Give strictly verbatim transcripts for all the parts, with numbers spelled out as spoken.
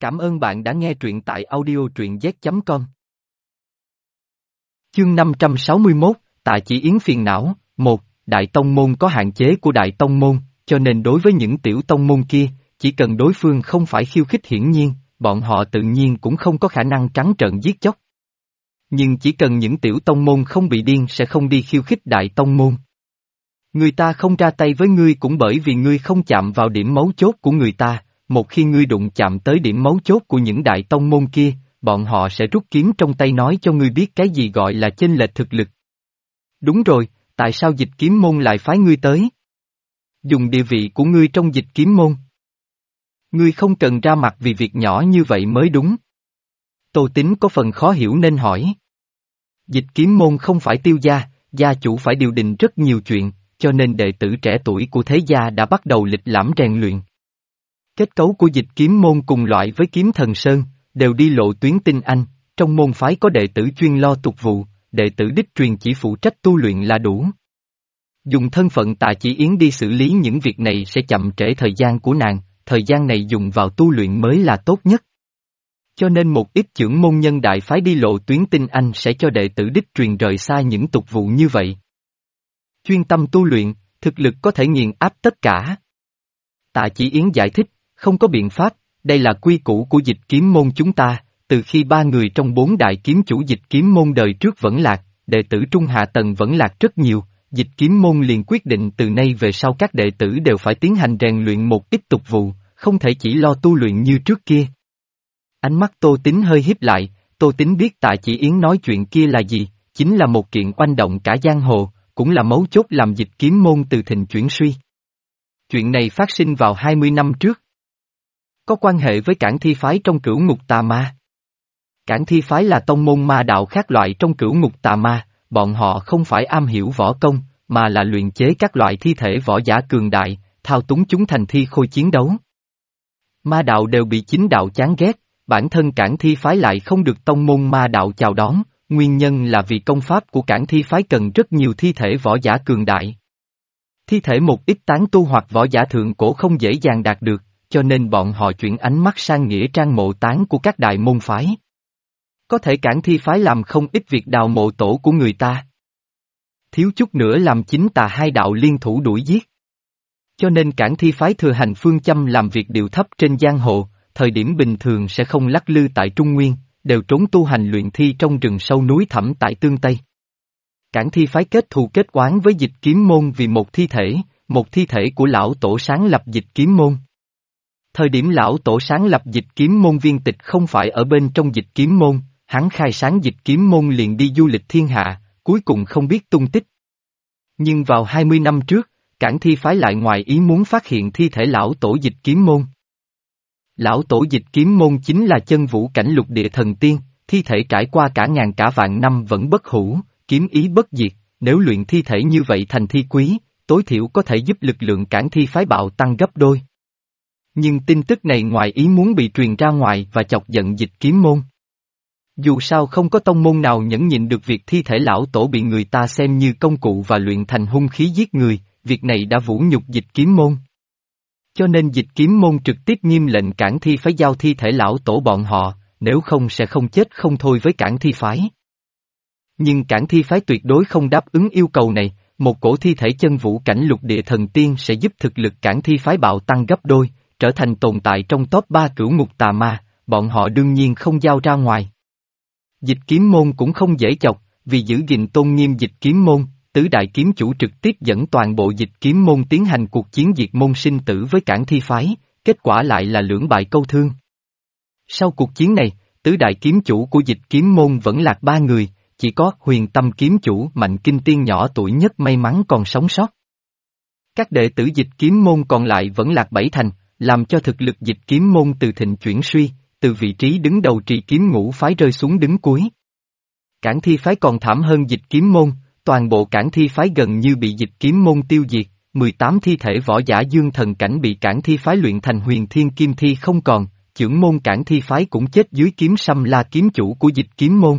Cảm ơn bạn đã nghe truyện tại audio truyện z chấm com. Chương năm trăm sáu mươi mốt, Tạ Chỉ Yến phiền não. Một, Đại Tông Môn có hạn chế của Đại Tông Môn, cho nên đối với những tiểu tông môn kia, chỉ cần đối phương không phải khiêu khích hiển nhiên, bọn họ tự nhiên cũng không có khả năng trắng trợn giết chóc. Nhưng chỉ cần những tiểu tông môn không bị điên sẽ không đi khiêu khích Đại Tông Môn. Người ta không ra tay với ngươi cũng bởi vì ngươi không chạm vào điểm mấu chốt của người ta, một khi ngươi đụng chạm tới điểm mấu chốt của những đại tông môn kia, bọn họ sẽ rút kiếm trong tay nói cho ngươi biết cái gì gọi là chênh lệch thực lực. Đúng rồi, tại sao Dịch Kiếm Môn lại phái ngươi tới? Dùng địa vị của ngươi trong Dịch Kiếm Môn. Ngươi không cần ra mặt vì việc nhỏ như vậy mới đúng. Tô Tín có phần khó hiểu nên hỏi. Dịch Kiếm Môn không phải Tiêu gia, gia chủ phải điều đình rất nhiều chuyện, cho nên đệ tử trẻ tuổi của thế gia đã bắt đầu lịch lãm rèn luyện. Kết cấu của Dịch Kiếm Môn cùng loại với Kiếm Thần Sơn, đều đi lộ tuyến tinh anh, trong môn phái có đệ tử chuyên lo tục vụ, đệ tử đích truyền chỉ phụ trách tu luyện là đủ. Dùng thân phận Tạ Chỉ Yến đi xử lý những việc này sẽ chậm trễ thời gian của nàng, thời gian này dùng vào tu luyện mới là tốt nhất. Cho nên một ít trưởng môn nhân đại phái đi lộ tuyến tinh anh sẽ cho đệ tử đích truyền rời xa những tục vụ như vậy. Chuyên tâm tu luyện, thực lực có thể nghiền áp tất cả. Tạ Chỉ Yến giải thích, không có biện pháp, đây là quy củ của Dịch Kiếm Môn chúng ta, từ khi ba người trong bốn đại kiếm chủ Dịch Kiếm Môn đời trước vẫn lạc, đệ tử trung hạ tầng vẫn lạc rất nhiều, Dịch Kiếm Môn liền quyết định từ nay về sau các đệ tử đều phải tiến hành rèn luyện một ít tục vụ, không thể chỉ lo tu luyện như trước kia. Ánh mắt Tô Tín hơi híp lại, Tô Tín biết Tạ Chỉ Yến nói chuyện kia là gì, chính là một kiện oanh động cả giang hồ, cũng là mấu chốt làm Dịch Kiếm Môn từ thịnh chuyển suy. Chuyện này phát sinh vào hai mươi năm trước. Có quan hệ với Cản Thi Phái trong Cửu Ngục Tà Ma. Cản Thi Phái là tông môn ma đạo khác loại trong Cửu Ngục Tà Ma, bọn họ không phải am hiểu võ công, mà là luyện chế các loại thi thể võ giả cường đại, thao túng chúng thành thi khôi chiến đấu. Ma đạo đều bị chính đạo chán ghét, bản thân Cản Thi Phái lại không được tông môn ma đạo chào đón, nguyên nhân là vì công pháp của Cản Thi Phái cần rất nhiều thi thể võ giả cường đại. Thi thể một ít tán tu hoặc võ giả thượng cổ không dễ dàng đạt được, cho nên bọn họ chuyển ánh mắt sang nghĩa trang mộ tán của các đại môn phái. Có thể Cản Thi Phái làm không ít việc đào mộ tổ của người ta. Thiếu chút nữa làm chính tà hai đạo liên thủ đuổi giết. Cho nên Cản Thi Phái thừa hành phương châm làm việc điệu thấp trên giang hồ, thời điểm bình thường sẽ không lắc lư tại Trung Nguyên, đều trốn tu hành luyện thi trong rừng sâu núi thẳm tại Tương Tây. Cản Thi Phái kết thù kết oán với Dịch Kiếm Môn vì một thi thể, một thi thể của lão tổ sáng lập Dịch Kiếm Môn. Thời điểm lão tổ sáng lập Dịch Kiếm Môn viên tịch không phải ở bên trong Dịch Kiếm Môn, hắn khai sáng Dịch Kiếm Môn liền đi du lịch thiên hạ, cuối cùng không biết tung tích. Nhưng vào hai mươi năm trước, Cản Thi Phái lại ngoài ý muốn phát hiện thi thể lão tổ Dịch Kiếm Môn. Lão tổ Dịch Kiếm Môn chính là chân vũ cảnh lục địa thần tiên, thi thể trải qua cả ngàn cả vạn năm vẫn bất hủ, kiếm ý bất diệt, nếu luyện thi thể như vậy thành thi quý, tối thiểu có thể giúp lực lượng Cản Thi Phái bạo tăng gấp đôi. Nhưng tin tức này ngoài ý muốn bị truyền ra ngoài và chọc giận Dịch Kiếm Môn. Dù sao không có tông môn nào nhẫn nhịn được việc thi thể lão tổ bị người ta xem như công cụ và luyện thành hung khí giết người, việc này đã vũ nhục Dịch Kiếm Môn. Cho nên Dịch Kiếm Môn trực tiếp nghiêm lệnh Cản Thi Phái giao thi thể lão tổ bọn họ, nếu không sẽ không chết không thôi với Cản Thi Phái. Nhưng Cản Thi Phái tuyệt đối không đáp ứng yêu cầu này, một cổ thi thể chân vũ cảnh lục địa thần tiên sẽ giúp thực lực Cản Thi Phái bạo tăng gấp đôi, trở thành tồn tại trong top ba Cửu Ngục Tà Ma, bọn họ đương nhiên không giao ra ngoài. Dịch Kiếm Môn cũng không dễ chọc, vì giữ gìn tôn nghiêm Dịch Kiếm Môn, tứ đại kiếm chủ trực tiếp dẫn toàn bộ Dịch Kiếm Môn tiến hành cuộc chiến diệt môn sinh tử với Cản Thi Phái, kết quả lại là lưỡng bại câu thương. Sau cuộc chiến này, tứ đại kiếm chủ của Dịch Kiếm Môn vẫn lạc ba người, chỉ có Huyền Tâm kiếm chủ Mạnh Kinh Tiên nhỏ tuổi nhất may mắn còn sống sót. Các đệ tử Dịch Kiếm Môn còn lại vẫn lạc bảy thành, làm cho thực lực Dịch Kiếm Môn từ thịnh chuyển suy, từ vị trí đứng đầu trì kiếm ngũ phái rơi xuống đứng cuối. Cản Thi Phái còn thảm hơn Dịch Kiếm Môn, toàn bộ Cản Thi Phái gần như bị Dịch Kiếm Môn tiêu diệt, mười tám thi thể võ giả dương thần cảnh bị Cản Thi Phái luyện thành huyền thiên kim thi không còn, chưởng môn Cản Thi Phái cũng chết dưới kiếm Sâm La kiếm chủ của Dịch Kiếm Môn.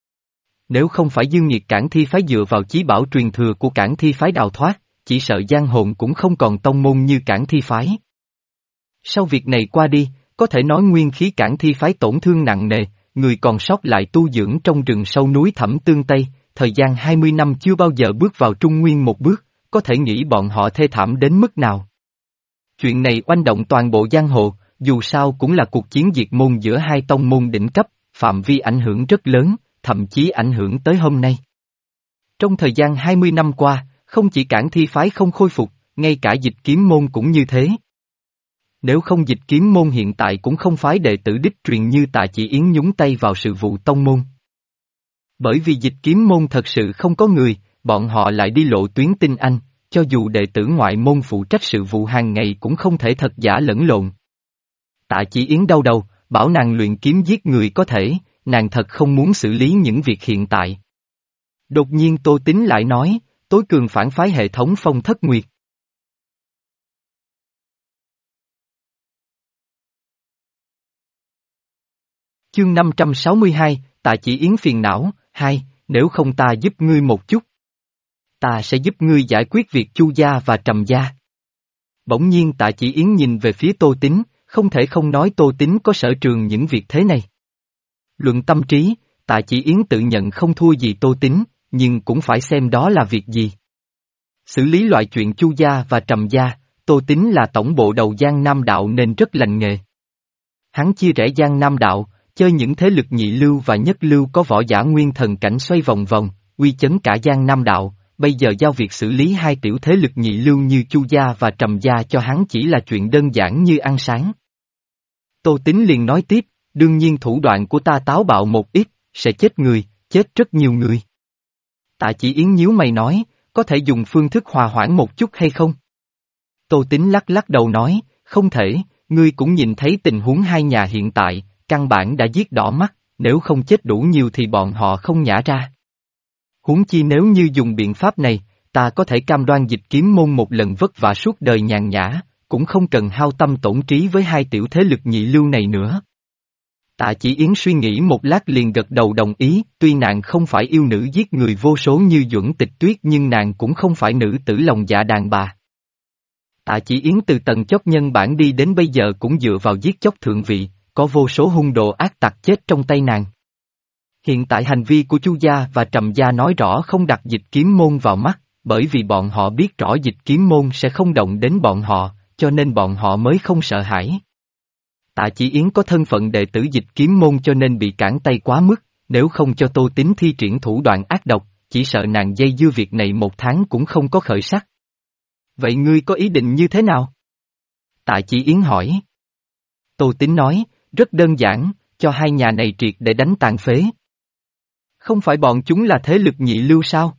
Nếu không phải Dương Nhiệt Cản Thi Phái dựa vào chí bảo truyền thừa của Cản Thi Phái đào thoát, chỉ sợ giang hồn cũng không còn tông môn như Cản Thi Phái. Sau việc này qua đi, có thể nói nguyên khí cản thi phái tổn thương nặng nề, người còn sót lại tu dưỡng trong rừng sâu núi Thẩm Tương Tây, thời gian hai mươi năm chưa bao giờ bước vào Trung Nguyên một bước, có thể nghĩ bọn họ thê thảm đến mức nào. Chuyện này oanh động toàn bộ giang hồ, dù sao cũng là cuộc chiến diệt môn giữa hai tông môn đỉnh cấp, phạm vi ảnh hưởng rất lớn, thậm chí ảnh hưởng tới hôm nay. Trong thời gian hai mươi năm qua, không chỉ cản thi phái không khôi phục, ngay cả dịch kiếm môn cũng như thế. Nếu không dịch kiếm môn hiện tại cũng không phái đệ tử đích truyền như Tạ Chỉ Yến nhúng tay vào sự vụ tông môn. Bởi vì dịch kiếm môn thật sự không có người, bọn họ lại đi lộ tuyến tinh anh, cho dù đệ tử ngoại môn phụ trách sự vụ hàng ngày cũng không thể thật giả lẫn lộn. Tạ Chỉ Yến đau đầu, bảo nàng luyện kiếm giết người có thể, nàng thật không muốn xử lý những việc hiện tại. Đột nhiên Tô Tín lại nói, tối cường phản phái hệ thống Phong Thất Nguyệt. Chương năm trăm sáu mươi hai, Tạ Chỉ Yến phiền não, hai, nếu không ta giúp ngươi một chút. Ta sẽ giúp ngươi giải quyết việc Chu gia và Trầm gia. Bỗng nhiên Tạ Chỉ Yến nhìn về phía Tô Tín, không thể không nói Tô Tín có sở trường những việc thế này. Luận tâm trí, Tạ Chỉ Yến tự nhận không thua gì Tô Tín, nhưng cũng phải xem đó là việc gì. Xử lý loại chuyện Chu gia và Trầm gia, Tô Tín là tổng bộ đầu Giang Nam Đạo nên rất lành nghề. Hắn chia rẽ Giang Nam Đạo, chơi những thế lực nhị lưu và nhất lưu có võ giả nguyên thần cảnh xoay vòng vòng, uy chấn cả Giang Nam Đạo, bây giờ giao việc xử lý hai tiểu thế lực nhị lưu như Chu gia và Trầm gia cho hắn chỉ là chuyện đơn giản như ăn sáng. Tô Tín liền nói tiếp, đương nhiên thủ đoạn của ta táo bạo một ít, sẽ chết người, chết rất nhiều người. Tạ Chỉ Yến nhíu mày nói, có thể dùng phương thức hòa hoãn một chút hay không? Tô Tín lắc lắc đầu nói, không thể, ngươi cũng nhìn thấy tình huống hai nhà hiện tại, căn bản đã giết đỏ mắt, nếu không chết đủ nhiều thì bọn họ không nhả ra. Huống chi nếu như dùng biện pháp này, ta có thể cam đoan dịch kiếm môn một lần vất vả suốt đời nhàn nhã, cũng không cần hao tâm tổn trí với hai tiểu thế lực nhị lưu này nữa. Tạ Chỉ Yến suy nghĩ một lát liền gật đầu đồng ý, tuy nàng không phải yêu nữ giết người vô số như Duẩn Tịch Tuyết nhưng nàng cũng không phải nữ tử lòng dạ đàn bà. Tạ Chỉ Yến từ tầng chót nhân bản đi đến bây giờ cũng dựa vào giết chóc thượng vị, có vô số hung đồ ác tặc chết trong tay nàng. Hiện tại hành vi của Chu gia và Trầm gia nói rõ không đặt dịch kiếm môn vào mắt, bởi vì bọn họ biết rõ dịch kiếm môn sẽ không động đến bọn họ, cho nên bọn họ mới không sợ hãi. Tạ Chỉ Yến có thân phận đệ tử dịch kiếm môn cho nên bị cản tay quá mức, nếu không cho Tô Tín thi triển thủ đoạn ác độc, chỉ sợ nàng dây dưa việc này một tháng cũng không có khởi sắc. Vậy ngươi có ý định như thế nào? Tạ Chỉ Yến hỏi. Tô Tín nói, rất đơn giản, cho hai nhà này triệt để đánh tàn phế. Không phải bọn chúng là thế lực nhị lưu sao?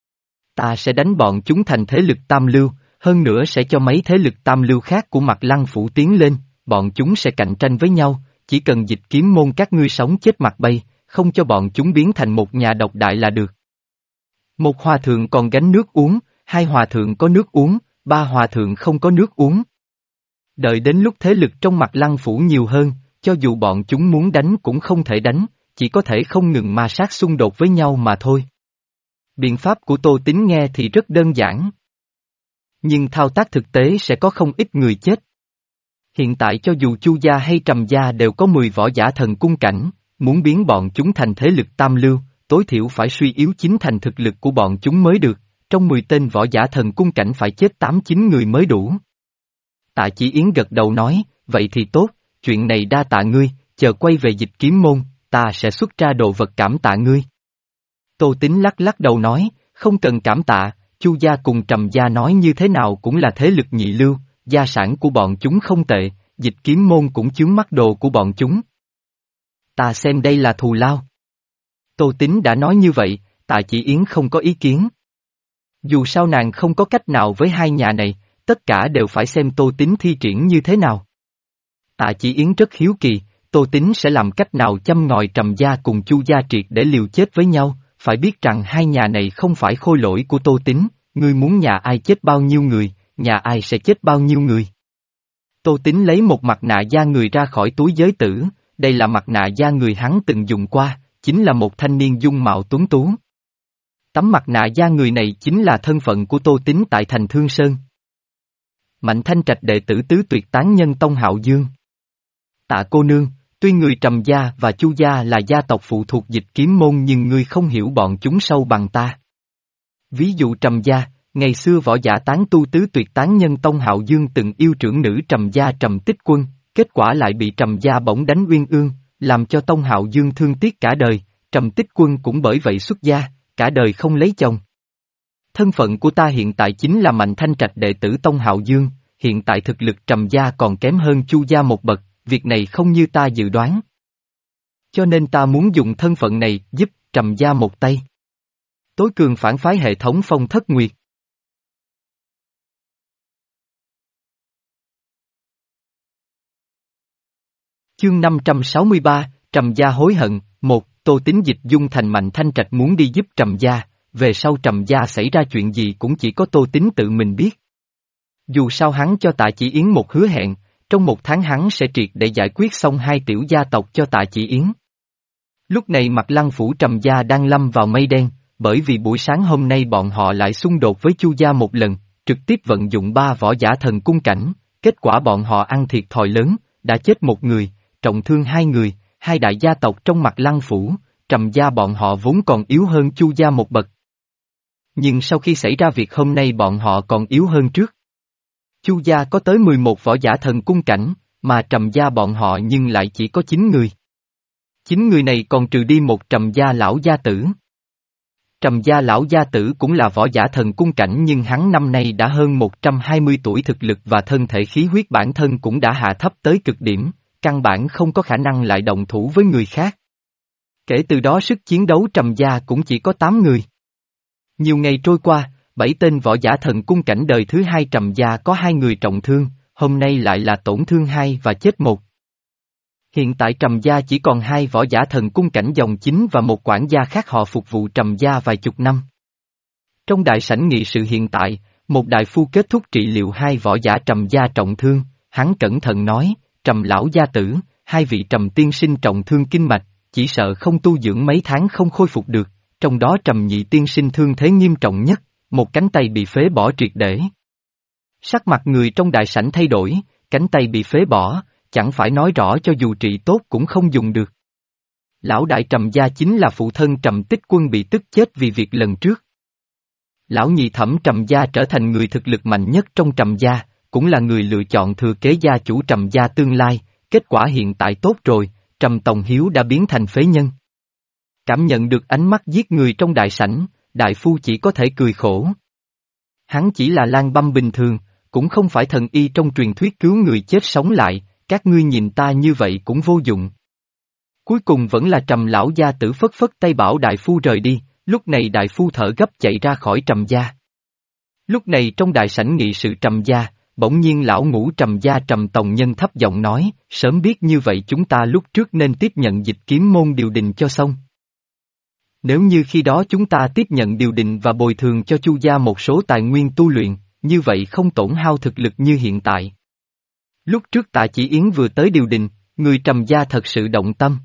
Ta sẽ đánh bọn chúng thành thế lực tam lưu, hơn nữa sẽ cho mấy thế lực tam lưu khác của Mạc Lăng Phủ tiến lên, bọn chúng sẽ cạnh tranh với nhau, chỉ cần dịch kiếm môn các ngươi sống chết mặt bay, không cho bọn chúng biến thành một nhà độc đại là được. Một hòa thượng còn gánh nước uống, hai hòa thượng có nước uống, ba hòa thượng không có nước uống. Đợi đến lúc thế lực trong Mạc Lăng Phủ nhiều hơn, cho dù bọn chúng muốn đánh cũng không thể đánh, chỉ có thể không ngừng ma sát xung đột với nhau mà thôi. Biện pháp của Tô Tín nghe thì rất đơn giản. Nhưng thao tác thực tế sẽ có không ít người chết. Hiện tại cho dù Chu gia hay Trầm gia đều có mười võ giả thần cung cảnh, muốn biến bọn chúng thành thế lực tam lưu, tối thiểu phải suy yếu chính thành thực lực của bọn chúng mới được, trong mười tên võ giả thần cung cảnh phải chết tám chín người mới đủ. Tạ Chỉ Yến gật đầu nói, vậy thì tốt, chuyện này đa tạ ngươi, chờ quay về dịch kiếm môn, ta sẽ xuất ra đồ vật cảm tạ ngươi. Tô Tín lắc lắc đầu nói, không cần cảm tạ, Chu gia cùng Trầm gia nói như thế nào cũng là thế lực nhị lưu, gia sản của bọn chúng không tệ, dịch kiếm môn cũng chướng mắt đồ của bọn chúng. Ta xem đây là thù lao. Tô Tín đã nói như vậy, Tạ Chỉ Yến không có ý kiến. Dù sao nàng không có cách nào với hai nhà này, tất cả đều phải xem Tô Tín thi triển như thế nào. Tạ Chỉ Yến rất hiếu kỳ, Tô Tín sẽ làm cách nào châm ngòi Trầm gia cùng Chu gia triệt để liều chết với nhau, phải biết rằng hai nhà này không phải khôi lỗi của Tô Tín, ngươi muốn nhà ai chết bao nhiêu người, nhà ai sẽ chết bao nhiêu người. Tô Tín lấy một mặt nạ da người ra khỏi túi giới tử, đây là mặt nạ da người hắn từng dùng qua, chính là một thanh niên dung mạo tuấn tú. Tấm mặt nạ da người này chính là thân phận của Tô Tín tại thành Thương Sơn. Mạnh Thanh Trạch đệ tử tứ tuyệt tán nhân tông Hạo Dương. Tạ cô nương, tuy người Trầm gia và Chu gia là gia tộc phụ thuộc Dịch Kiếm môn nhưng ngươi không hiểu bọn chúng sâu bằng ta. Ví dụ Trầm gia, ngày xưa võ giả tán tu tứ tuyệt tán nhân Tông Hạo Dương từng yêu trưởng nữ Trầm gia Trầm Tích Quân, kết quả lại bị Trầm gia bỗng đánh uyên ương, làm cho Tông Hạo Dương thương tiếc cả đời, Trầm Tích Quân cũng bởi vậy xuất gia, cả đời không lấy chồng. Thân phận của ta hiện tại chính là Mạnh Thanh Trạch đệ tử Tông Hạo Dương, hiện tại thực lực Trầm gia còn kém hơn Chu gia một bậc, việc này không như ta dự đoán. Cho nên ta muốn dùng thân phận này giúp Trầm gia một tay. Tối cường phản phái hệ thống Phong Thất Nguyệt. Chương năm trăm sáu mươi ba, Trầm gia hối hận, một, Tô Tín Dịch dung thành Mạnh Thanh Trạch muốn đi giúp Trầm gia, về sau Trầm gia xảy ra chuyện gì cũng chỉ có Tô Tín tự mình biết. Dù sao hắn cho Tạ Chỉ Yến một hứa hẹn, trong một tháng hắn sẽ triệt để giải quyết xong hai tiểu gia tộc cho Tạ Chỉ Yến. Lúc này Mặt Lăng phủ Trầm gia đang lâm vào mây đen, bởi vì buổi sáng hôm nay bọn họ lại xung đột với Chu gia một lần, trực tiếp vận dụng ba võ giả thần cung cảnh, kết quả bọn họ ăn thiệt thòi lớn, đã chết một người, trọng thương hai người, hai đại gia tộc trong Mặt Lăng phủ, Trầm gia bọn họ vốn còn yếu hơn Chu gia một bậc. Nhưng sau khi xảy ra việc hôm nay bọn họ còn yếu hơn trước. Chu gia có tới mười một võ giả thần cung cảnh, mà Trầm gia bọn họ nhưng lại chỉ có chín người. Chín người này còn trừ đi một Trầm gia lão gia tử. Trầm gia lão gia tử cũng là võ giả thần cung cảnh nhưng hắn năm nay đã hơn một trăm hai mươi tuổi, thực lực và thân thể khí huyết bản thân cũng đã hạ thấp tới cực điểm, căn bản không có khả năng lại động thủ với người khác. Kể từ đó sức chiến đấu Trầm gia cũng chỉ có tám người. Nhiều ngày trôi qua, bảy tên võ giả thần cung cảnh đời thứ hai Trầm gia có hai người trọng thương, hôm nay lại là tổn thương hai và chết một. Hiện tại Trầm gia chỉ còn hai võ giả thần cung cảnh dòng chính và một quản gia khác họ phục vụ Trầm gia vài chục năm. Trong đại sảnh nghị sự hiện tại, một đại phu kết thúc trị liệu hai võ giả Trầm gia trọng thương, hắn cẩn thận nói, Trầm lão gia tử, hai vị Trầm tiên sinh trọng thương kinh mạch, chỉ sợ không tu dưỡng mấy tháng không khôi phục được, trong đó Trầm nhị tiên sinh thương thế nghiêm trọng nhất, một cánh tay bị phế bỏ triệt để. Sắc mặt người trong đại sảnh thay đổi, cánh tay bị phế bỏ, chẳng phải nói rõ cho dù trị tốt cũng không dùng được. Lão đại Trầm gia chính là phụ thân Trầm Tích Quân bị tức chết vì việc lần trước. Lão nhị thẩm Trầm gia trở thành người thực lực mạnh nhất trong Trầm gia, cũng là người lựa chọn thừa kế gia chủ Trầm gia tương lai, kết quả hiện tại tốt rồi, Trầm Tòng Hiếu đã biến thành phế nhân. Cảm nhận được ánh mắt giết người trong đại sảnh, đại phu chỉ có thể cười khổ. Hắn chỉ là lang băm bình thường, cũng không phải thần y trong truyền thuyết cứu người chết sống lại, các ngươi nhìn ta như vậy cũng vô dụng. Cuối cùng vẫn là Trầm lão gia tử phất phất tay bảo đại phu rời đi, lúc này đại phu thở gấp chạy ra khỏi Trầm gia. Lúc này trong đại sảnh nghị sự Trầm gia, bỗng nhiên lão ngũ Trầm gia Trầm Tòng Nhân thấp giọng nói, sớm biết như vậy chúng ta lúc trước nên tiếp nhận Dịch Kiếm môn điều đình cho xong. Nếu như khi đó chúng ta tiếp nhận điều đình và bồi thường cho Chu gia một số tài nguyên tu luyện, như vậy không tổn hao thực lực như hiện tại. Lúc trước Tạ Chỉ Yến vừa tới điều đình, người Trầm gia thật sự động tâm.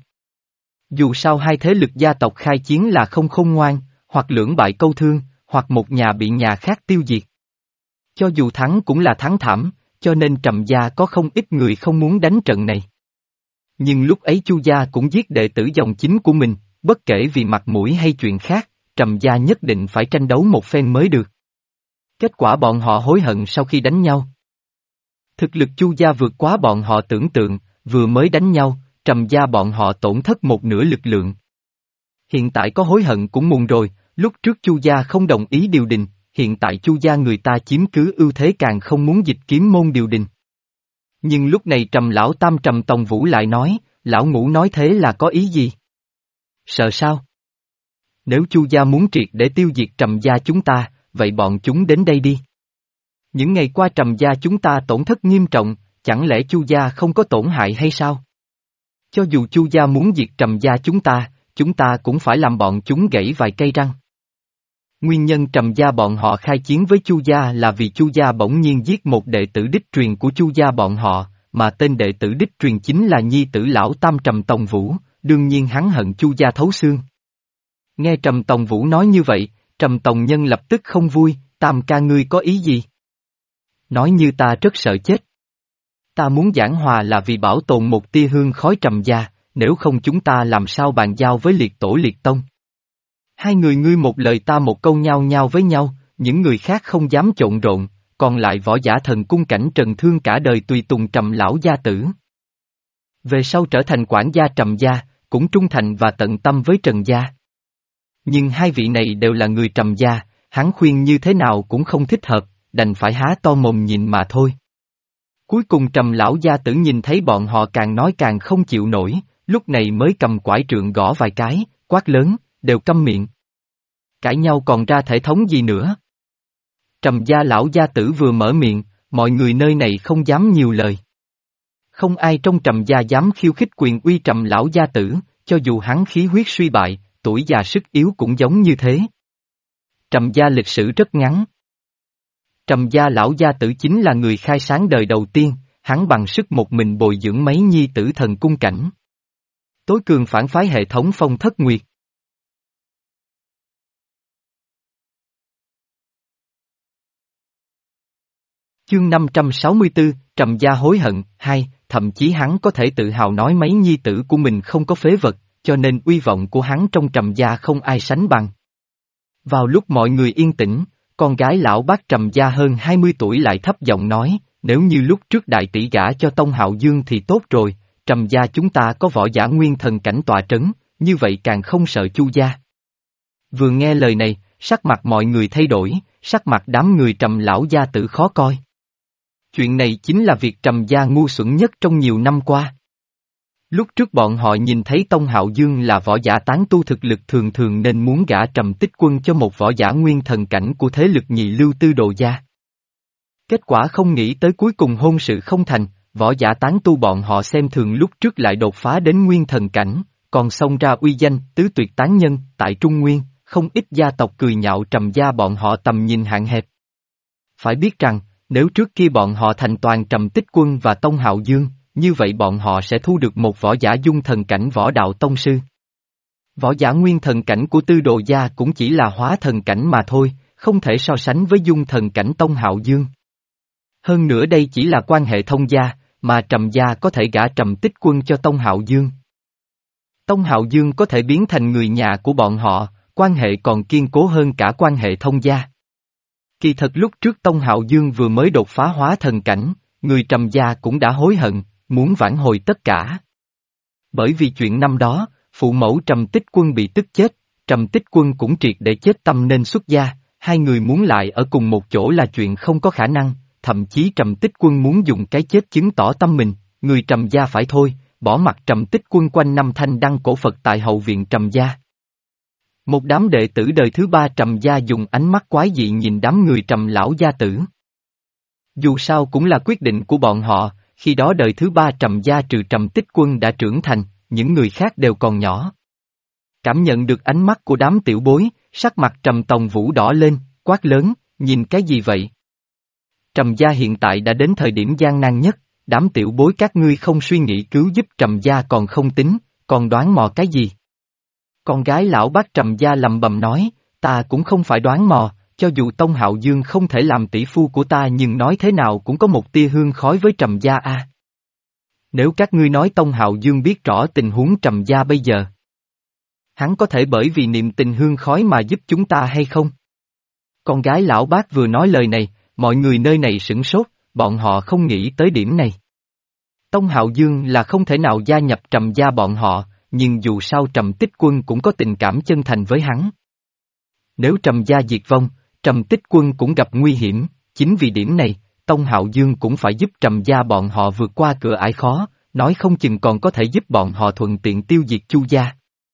Dù sao hai thế lực gia tộc khai chiến là không khôn ngoan, hoặc lưỡng bại câu thương, hoặc một nhà bị nhà khác tiêu diệt. Cho dù thắng cũng là thắng thảm, cho nên Trầm gia có không ít người không muốn đánh trận này. Nhưng lúc ấy Chu gia cũng giết đệ tử dòng chính của mình, bất kể vì mặt mũi hay chuyện khác, Trầm gia nhất định phải tranh đấu một phen mới được. Kết quả bọn họ hối hận sau khi đánh nhau. Thực lực Chu gia vượt quá bọn họ tưởng tượng, vừa mới đánh nhau, Trầm gia bọn họ tổn thất một nửa lực lượng. Hiện tại có hối hận cũng muộn rồi, lúc trước Chu gia không đồng ý điều đình, hiện tại Chu gia người ta chiếm cứ ưu thế càng không muốn Dịch Kiếm môn điều đình. Nhưng lúc này Trầm lão tam Trầm Tòng Vũ lại nói, lão ngũ nói thế là có ý gì? Sợ sao? Nếu Chu gia muốn triệt để tiêu diệt Trầm gia chúng ta, vậy bọn chúng đến đây đi. Những ngày qua Trầm gia chúng ta tổn thất nghiêm trọng, chẳng lẽ Chu gia không có tổn hại hay sao? Cho dù Chu gia muốn diệt Trầm gia chúng ta, chúng ta cũng phải làm bọn chúng gãy vài cây răng. Nguyên nhân Trầm gia bọn họ khai chiến với Chu gia là vì Chu gia bỗng nhiên giết một đệ tử đích truyền của Chu gia bọn họ, mà tên đệ tử đích truyền chính là nhi tử lão tam Trầm Tòng Vũ, đương nhiên hắn hận Chu gia thấu xương. Nghe Trầm Tòng Vũ nói như vậy, Trầm Tòng Nhân lập tức không vui, tam ca ngươi có ý gì? Nói như ta rất sợ chết. Ta muốn giảng hòa là vì bảo tồn một tia hương khói Trầm gia, nếu không chúng ta làm sao bàn giao với liệt tổ liệt tông. Hai người ngươi một lời ta một câu nhau nhau với nhau, những người khác không dám trộn rộn, còn lại võ giả thần cung cảnh Trần Thương cả đời tùy tùng Trầm lão gia tử. Về sau trở thành quản gia Trầm gia, cũng trung thành và tận tâm với Trần gia. Nhưng hai vị này đều là người Trầm gia, hắn khuyên như thế nào cũng không thích hợp, đành phải há to mồm nhìn mà thôi. Cuối cùng Trầm lão gia tử nhìn thấy bọn họ càng nói càng không chịu nổi, lúc này mới cầm quải trượng gõ vài cái, quát lớn, đều câm miệng. Cãi nhau còn ra thể thống gì nữa? Trầm gia lão gia tử vừa mở miệng, mọi người nơi này không dám nhiều lời. Không ai trong Trầm gia dám khiêu khích quyền uy Trầm lão gia tử, cho dù hắn khí huyết suy bại, tuổi già sức yếu cũng giống như thế. Trầm gia lịch sử rất ngắn. Trầm gia lão gia tử chính là người khai sáng đời đầu tiên, hắn bằng sức một mình bồi dưỡng mấy nhi tử thần cung cảnh. Tối cường phản phái hệ thống Phong Thất Nguyệt. Chương năm trăm sáu mươi tư, Trầm gia hối hận, hai, thậm chí hắn có thể tự hào nói mấy nhi tử của mình không có phế vật, cho nên uy vọng của hắn trong Trầm gia không ai sánh bằng. Vào lúc mọi người yên tĩnh, con gái lão bác Trầm gia hơn hai mươi tuổi lại thấp giọng nói, nếu như lúc trước đại tỷ gả cho Tông Hạo Dương thì tốt rồi, Trầm gia chúng ta có võ giả nguyên thần cảnh tọa trấn, như vậy càng không sợ Chu gia. Vừa nghe lời này, sắc mặt mọi người thay đổi, sắc mặt đám người Trầm lão gia tử khó coi. Chuyện này chính là việc Trầm gia ngu xuẩn nhất trong nhiều năm qua. Lúc trước bọn họ nhìn thấy Tông Hạo Dương là võ giả tán tu thực lực thường thường nên muốn gả Trầm Tích Quân cho một võ giả nguyên thần cảnh của thế lực nhị lưu Tư Đồ gia. Kết quả không nghĩ tới cuối cùng hôn sự không thành, võ giả tán tu bọn họ xem thường lúc trước lại đột phá đến nguyên thần cảnh, còn xông ra uy danh tứ tuyệt tán nhân tại Trung Nguyên, không ít gia tộc cười nhạo Trầm gia bọn họ tầm nhìn hạn hẹp. Phải biết rằng, nếu trước kia bọn họ thành toàn Trầm Tích Quân và Tông Hạo Dương, như vậy bọn họ sẽ thu được một võ giả dung thần cảnh võ đạo tông sư. Võ giả nguyên thần cảnh của Tư Đồ gia cũng chỉ là hóa thần cảnh mà thôi, không thể so sánh với dung thần cảnh Tông Hạo Dương. Hơn nữa đây chỉ là quan hệ thông gia, mà Trầm gia có thể gả Trầm Tích Quân cho Tông Hạo Dương. Tông Hạo Dương có thể biến thành người nhà của bọn họ, quan hệ còn kiên cố hơn cả quan hệ thông gia. Kỳ thật lúc trước Tông Hạo Dương vừa mới đột phá hóa thần cảnh, người Trầm gia cũng đã hối hận, muốn vãn hồi tất cả. Bởi vì chuyện năm đó, phụ mẫu Trầm Tích Quân bị tức chết, Trầm Tích Quân cũng triệt để chết tâm nên xuất gia, hai người muốn lại ở cùng một chỗ là chuyện không có khả năng, thậm chí Trầm Tích Quân muốn dùng cái chết chứng tỏ tâm mình, người Trầm gia phải thôi, bỏ mặc Trầm Tích Quân quanh năm thanh đăng cổ Phật tại hậu viện Trầm gia. Một đám đệ tử đời thứ ba Trầm gia dùng ánh mắt quái dị nhìn đám người Trầm lão gia tử. Dù sao cũng là quyết định của bọn họ, khi đó đời thứ ba Trầm gia trừ Trầm Tích Quân đã trưởng thành, những người khác đều còn nhỏ. Cảm nhận được ánh mắt của đám tiểu bối, sắc mặt Trầm Tòng Vũ đỏ lên, quát lớn, nhìn cái gì vậy? Trầm gia hiện tại đã đến thời điểm gian nan nhất, đám tiểu bối các ngươi không suy nghĩ cứu giúp Trầm gia còn không tính, còn đoán mò cái gì? Con gái lão bác Trầm gia lầm bầm nói, ta cũng không phải đoán mò, cho dù Tông Hạo Dương không thể làm tỷ phu của ta nhưng nói thế nào cũng có một tia hương khói với Trầm gia a. Nếu các ngươi nói Tông Hạo Dương biết rõ tình huống Trầm gia bây giờ, hắn có thể bởi vì niệm tình hương khói mà giúp chúng ta hay không? Con gái lão bác vừa nói lời này, mọi người nơi này sửng sốt, bọn họ không nghĩ tới điểm này. Tông Hạo Dương là không thể nào gia nhập Trầm gia bọn họ, nhưng dù sao Trầm Tích Quân cũng có tình cảm chân thành với hắn. Nếu Trầm gia diệt vong, Trầm Tích Quân cũng gặp nguy hiểm, chính vì điểm này, Tông Hạo Dương cũng phải giúp Trầm gia bọn họ vượt qua cửa ải khó, nói không chừng còn có thể giúp bọn họ thuận tiện tiêu diệt Chu gia.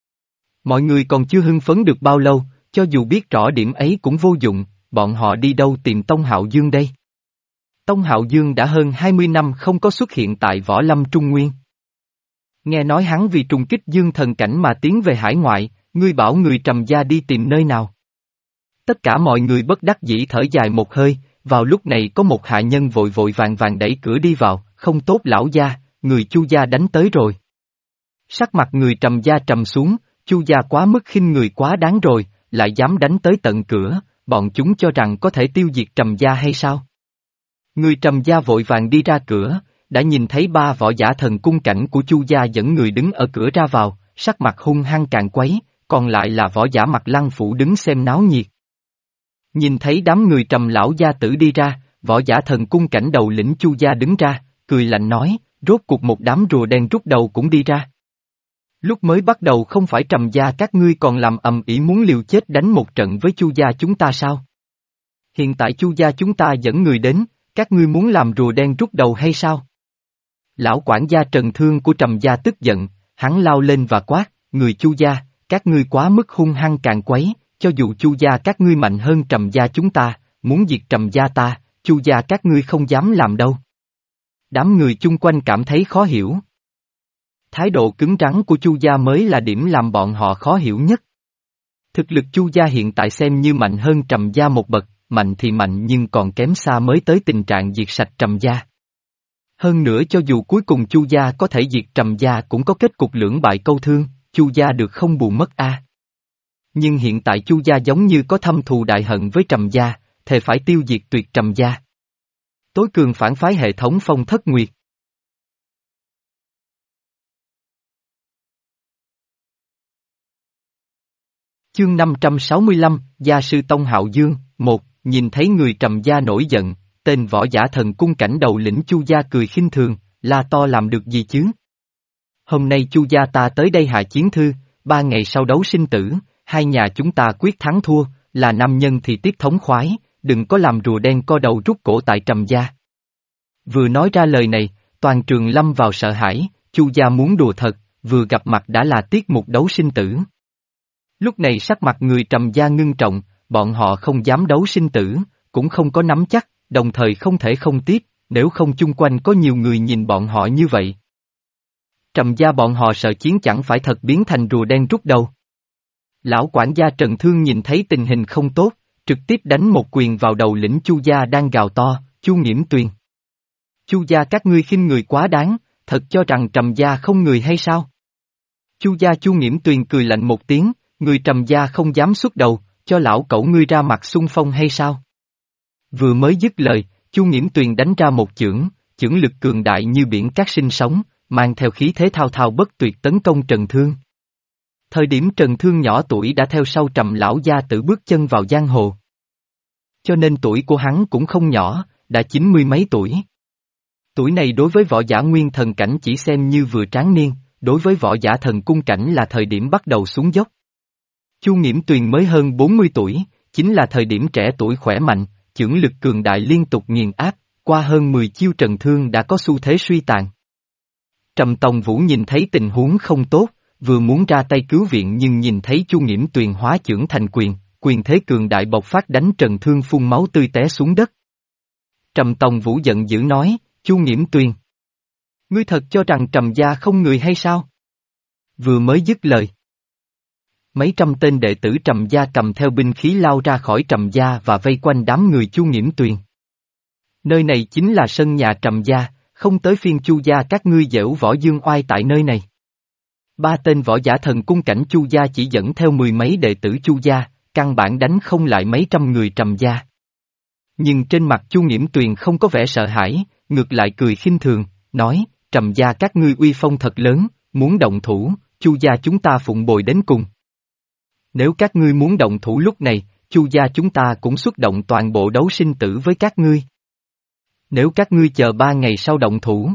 Mọi người còn chưa hưng phấn được bao lâu, cho dù biết rõ điểm ấy cũng vô dụng, bọn họ đi đâu tìm Tông Hạo Dương đây? Tông Hạo Dương đã hơn hai mươi năm không có xuất hiện tại Võ Lâm Trung Nguyên. Nghe nói hắn vì trùng kích dương thần cảnh mà tiến về hải ngoại, ngươi bảo người Trầm gia đi tìm nơi nào? Tất cả mọi người bất đắc dĩ thở dài một hơi, vào lúc này có một hạ nhân vội vội vàng vàng đẩy cửa đi vào, không tốt lão gia, người Chu gia đánh tới rồi. Sắc mặt người Trầm gia trầm xuống, Chu gia quá mức khinh người quá đáng rồi, lại dám đánh tới tận cửa, bọn chúng cho rằng có thể tiêu diệt Trầm gia hay sao? Người Trầm gia vội vàng đi ra cửa, đã nhìn thấy ba võ giả thần cung cảnh của Chu gia dẫn người đứng ở cửa ra vào, sắc mặt hung hăng càng quấy, còn lại là võ giả mặt lăng phủ đứng xem náo nhiệt. Nhìn thấy đám người Trầm lão gia tử đi ra, võ giả thần cung cảnh đầu lĩnh Chu gia đứng ra, cười lạnh nói, rốt cuộc một đám rùa đen rút đầu cũng đi ra. Lúc mới bắt đầu không phải Trầm gia các ngươi còn làm ầm ĩ muốn liều chết đánh một trận với Chu gia chúng ta sao? Hiện tại Chu gia chúng ta dẫn người đến, các ngươi muốn làm rùa đen rút đầu hay sao? Lão quản gia Trần Thương của Trầm gia tức giận, hắn lao lên và quát, người Chu gia, các ngươi quá mức hung hăng càng quấy, cho dù Chu gia các ngươi mạnh hơn Trầm gia chúng ta, muốn diệt Trầm gia ta, Chu gia các ngươi không dám làm đâu. Đám người chung quanh cảm thấy khó hiểu. Thái độ cứng rắn của Chu gia mới là điểm làm bọn họ khó hiểu nhất. Thực lực Chu gia hiện tại xem như mạnh hơn Trầm gia một bậc, mạnh thì mạnh nhưng còn kém xa mới tới tình trạng diệt sạch Trầm gia. Hơn nữa cho dù cuối cùng Chu gia có thể diệt Trầm gia cũng có kết cục lưỡng bại câu thương, Chu gia được không bù mất a. Nhưng hiện tại Chu gia giống như có thâm thù đại hận với Trầm gia, thề phải tiêu diệt tuyệt Trầm gia. Tối cường phản phái hệ thống Phong Thất Nguyệt. Chương năm trăm sáu mươi lăm, Gia sư Tông Hạo Dương, một, nhìn thấy người Trầm gia nổi giận, tên võ giả thần cung cảnh đầu lĩnh Chu gia cười khinh thường, la to làm được gì chứ? Hôm nay Chu gia ta tới đây hạ chiến thư, ba ngày sau đấu sinh tử, hai nhà chúng ta quyết thắng thua, là nam nhân thì tiếp thống khoái, đừng có làm rùa đen co đầu rút cổ tại Trầm gia. Vừa nói ra lời này, toàn trường lâm vào sợ hãi, Chu gia muốn đùa thật, vừa gặp mặt đã là tiết mục đấu sinh tử. Lúc này sắc mặt người Trầm gia ngưng trọng, bọn họ không dám đấu sinh tử, cũng không có nắm chắc, đồng thời không thể không tiếp, nếu không chung quanh có nhiều người nhìn bọn họ như vậy. Trầm gia bọn họ sợ chiến chẳng phải thật biến thành rùa đen rút đầu. Lão quản gia Trần Thương nhìn thấy tình hình không tốt, trực tiếp đánh một quyền vào đầu lĩnh Chu gia đang gào to, Chu Nghiễm Tuyền. Chu gia các ngươi khinh người quá đáng, thật cho rằng Trầm gia không người hay sao? Chu gia Chu Nghiễm Tuyền cười lạnh một tiếng, người Trầm gia không dám xuất đầu, cho lão cẩu ngươi ra mặt xung phong hay sao? Vừa mới dứt lời, Chu Nghiễm Tuyền đánh ra một chưởng, chưởng lực cường đại như biển cát sinh sóng, mang theo khí thế thao thao bất tuyệt tấn công Trần Thương. Thời điểm Trần Thương nhỏ tuổi đã theo sau Trầm lão gia tử bước chân vào giang hồ. Cho nên tuổi của hắn cũng không nhỏ, đã chín mươi mấy tuổi. Tuổi này đối với võ giả nguyên thần cảnh chỉ xem như vừa tráng niên, đối với võ giả thần cung cảnh là thời điểm bắt đầu xuống dốc. Chu Nghiễm Tuyền mới hơn bốn mươi tuổi, chính là thời điểm trẻ tuổi khỏe mạnh, chưởng lực cường đại liên tục nghiền áp, qua hơn mười chiêu Trần Thương đã có xu thế suy tàn. Trầm Tòng Vũ nhìn thấy tình huống không tốt, vừa muốn ra tay cứu viện nhưng nhìn thấy Chu Nghiễm Tuyền hóa chưởng thành quyền, quyền thế cường đại bộc phát đánh Trần Thương phun máu tươi té xuống đất. Trầm Tòng Vũ giận dữ nói, Chu Nghiễm Tuyền, ngươi thật cho rằng Trầm gia không người hay sao? Vừa mới dứt lời. Mấy trăm tên đệ tử Trầm gia cầm theo binh khí lao ra khỏi Trầm gia và vây quanh đám người Chu Nghiễm Tuyền. Nơi này chính là sân nhà Trầm gia, không tới phiên Chu gia các ngươi giễu võ dương oai tại nơi này. Ba tên võ giả thần cung cảnh Chu gia chỉ dẫn theo mười mấy đệ tử Chu gia, căn bản đánh không lại mấy trăm người Trầm gia. Nhưng trên mặt Chu Nghiễm Tuyền không có vẻ sợ hãi, ngược lại cười khinh thường, nói, Trầm gia các ngươi uy phong thật lớn, muốn động thủ, Chu gia chúng ta phụng bồi đến cùng. Nếu các ngươi muốn động thủ lúc này, Chu gia chúng ta cũng xuất động toàn bộ đấu sinh tử với các ngươi. Nếu các ngươi chờ ba ngày sau động thủ,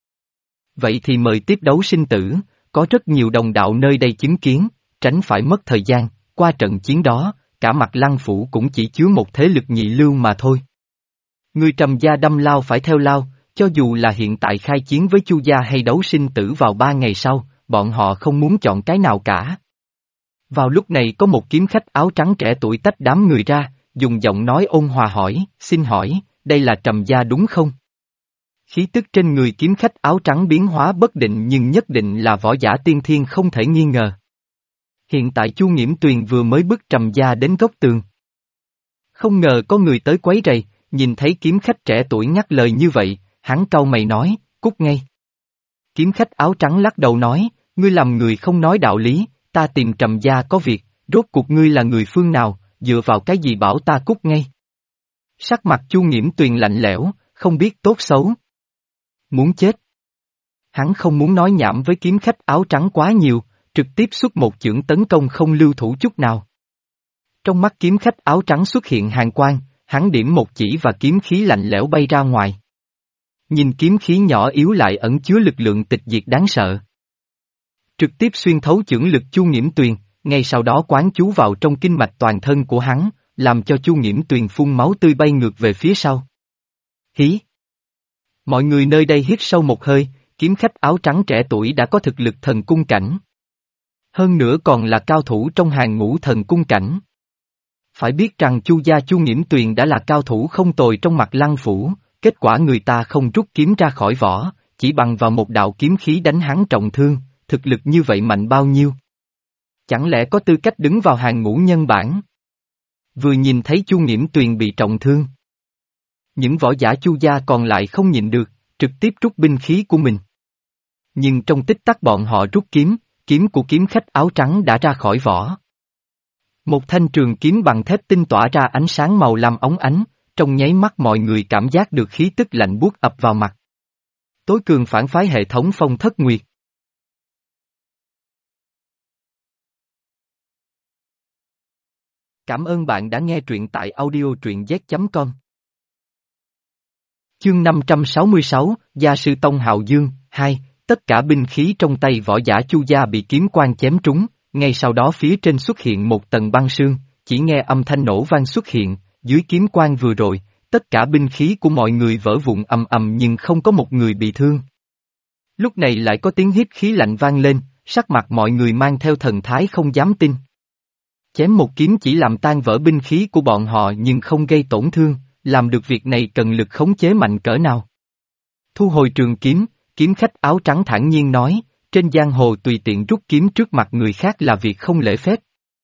vậy thì mời tiếp đấu sinh tử, có rất nhiều đồng đạo nơi đây chứng kiến, tránh phải mất thời gian, qua trận chiến đó, cả mặt Lăng phủ cũng chỉ chứa một thế lực nhị lưu mà thôi. Người Trầm gia đâm lao phải theo lao, cho dù là hiện tại khai chiến với Chu gia hay đấu sinh tử vào ba ngày sau, bọn họ không muốn chọn cái nào cả. Vào lúc này có một kiếm khách áo trắng trẻ tuổi tách đám người ra, dùng giọng nói ôn hòa hỏi, xin hỏi, đây là Trầm gia đúng không? Khí tức trên người kiếm khách áo trắng biến hóa bất định nhưng nhất định là võ giả tiên thiên không thể nghi ngờ. Hiện tại Chu Nghiễm Tuyền vừa mới bước Trầm gia đến góc tường. Không ngờ có người tới quấy rầy, nhìn thấy kiếm khách trẻ tuổi nhắc lời như vậy, hắn cau mày nói, cút ngay. Kiếm khách áo trắng lắc đầu nói, ngươi làm người không nói đạo lý, ta tìm Trầm gia có việc, rốt cuộc ngươi là người phương nào, dựa vào cái gì bảo ta cút ngay. Sắc mặt Chu Nghiễm Tuyền lạnh lẽo, không biết tốt xấu. Muốn chết. Hắn không muốn nói nhảm với kiếm khách áo trắng quá nhiều, trực tiếp xuất một chưởng tấn công không lưu thủ chút nào. Trong mắt kiếm khách áo trắng xuất hiện hàn quang, hắn điểm một chỉ và kiếm khí lạnh lẽo bay ra ngoài. Nhìn kiếm khí nhỏ yếu lại ẩn chứa lực lượng tịch diệt đáng sợ. Trực tiếp xuyên thấu chưởng lực Chu Nghiễm Tuyền, ngay sau đó quán chú vào trong kinh mạch toàn thân của hắn, làm cho Chu Nghiễm Tuyền phun máu tươi bay ngược về phía sau. Hí! Mọi người nơi đây hít sâu một hơi, kiếm khách áo trắng trẻ tuổi đã có thực lực thần cung cảnh. Hơn nữa còn là cao thủ trong hàng ngũ thần cung cảnh. Phải biết rằng Chu gia Chu Nghiễm Tuyền đã là cao thủ không tồi trong mặt Lăng phủ, kết quả người ta không rút kiếm ra khỏi vỏ, chỉ bằng vào một đạo kiếm khí đánh hắn trọng thương, thực lực như vậy mạnh bao nhiêu? Chẳng lẽ có tư cách đứng vào hàng ngũ nhân bản? Vừa nhìn thấy Chu Nghiễm Tuyền bị trọng thương. Những võ giả Chu gia còn lại không nhịn được, trực tiếp rút binh khí của mình. Nhưng trong tích tắc bọn họ rút kiếm, kiếm của kiếm khách áo trắng đã ra khỏi vỏ. Một thanh trường kiếm bằng thép tinh tỏa ra ánh sáng màu lam óng ánh, trong nháy mắt mọi người cảm giác được khí tức lạnh buốt ập vào mặt. Tối cường phản phái hệ thống Phong Thất Nguyệt. Cảm ơn bạn đã nghe truyện tại audio truyện z chấm com. Chương năm trăm sáu mươi sáu, Gia sư Tông Hạo Dương, hai, tất cả binh khí trong tay võ giả Chu gia bị kiếm quang chém trúng, ngay sau đó phía trên xuất hiện một tầng băng sương, chỉ nghe âm thanh nổ vang xuất hiện, dưới kiếm quang vừa rồi, tất cả binh khí của mọi người vỡ vụn ầm ầm nhưng không có một người bị thương. Lúc này lại có tiếng hít khí lạnh vang lên, sắc mặt mọi người mang theo thần thái không dám tin. Chém một kiếm chỉ làm tan vỡ binh khí của bọn họ nhưng không gây tổn thương, làm được việc này cần lực khống chế mạnh cỡ nào. Thu hồi trường kiếm, kiếm khách áo trắng thản nhiên nói, trên giang hồ tùy tiện rút kiếm trước mặt người khác là việc không lễ phép.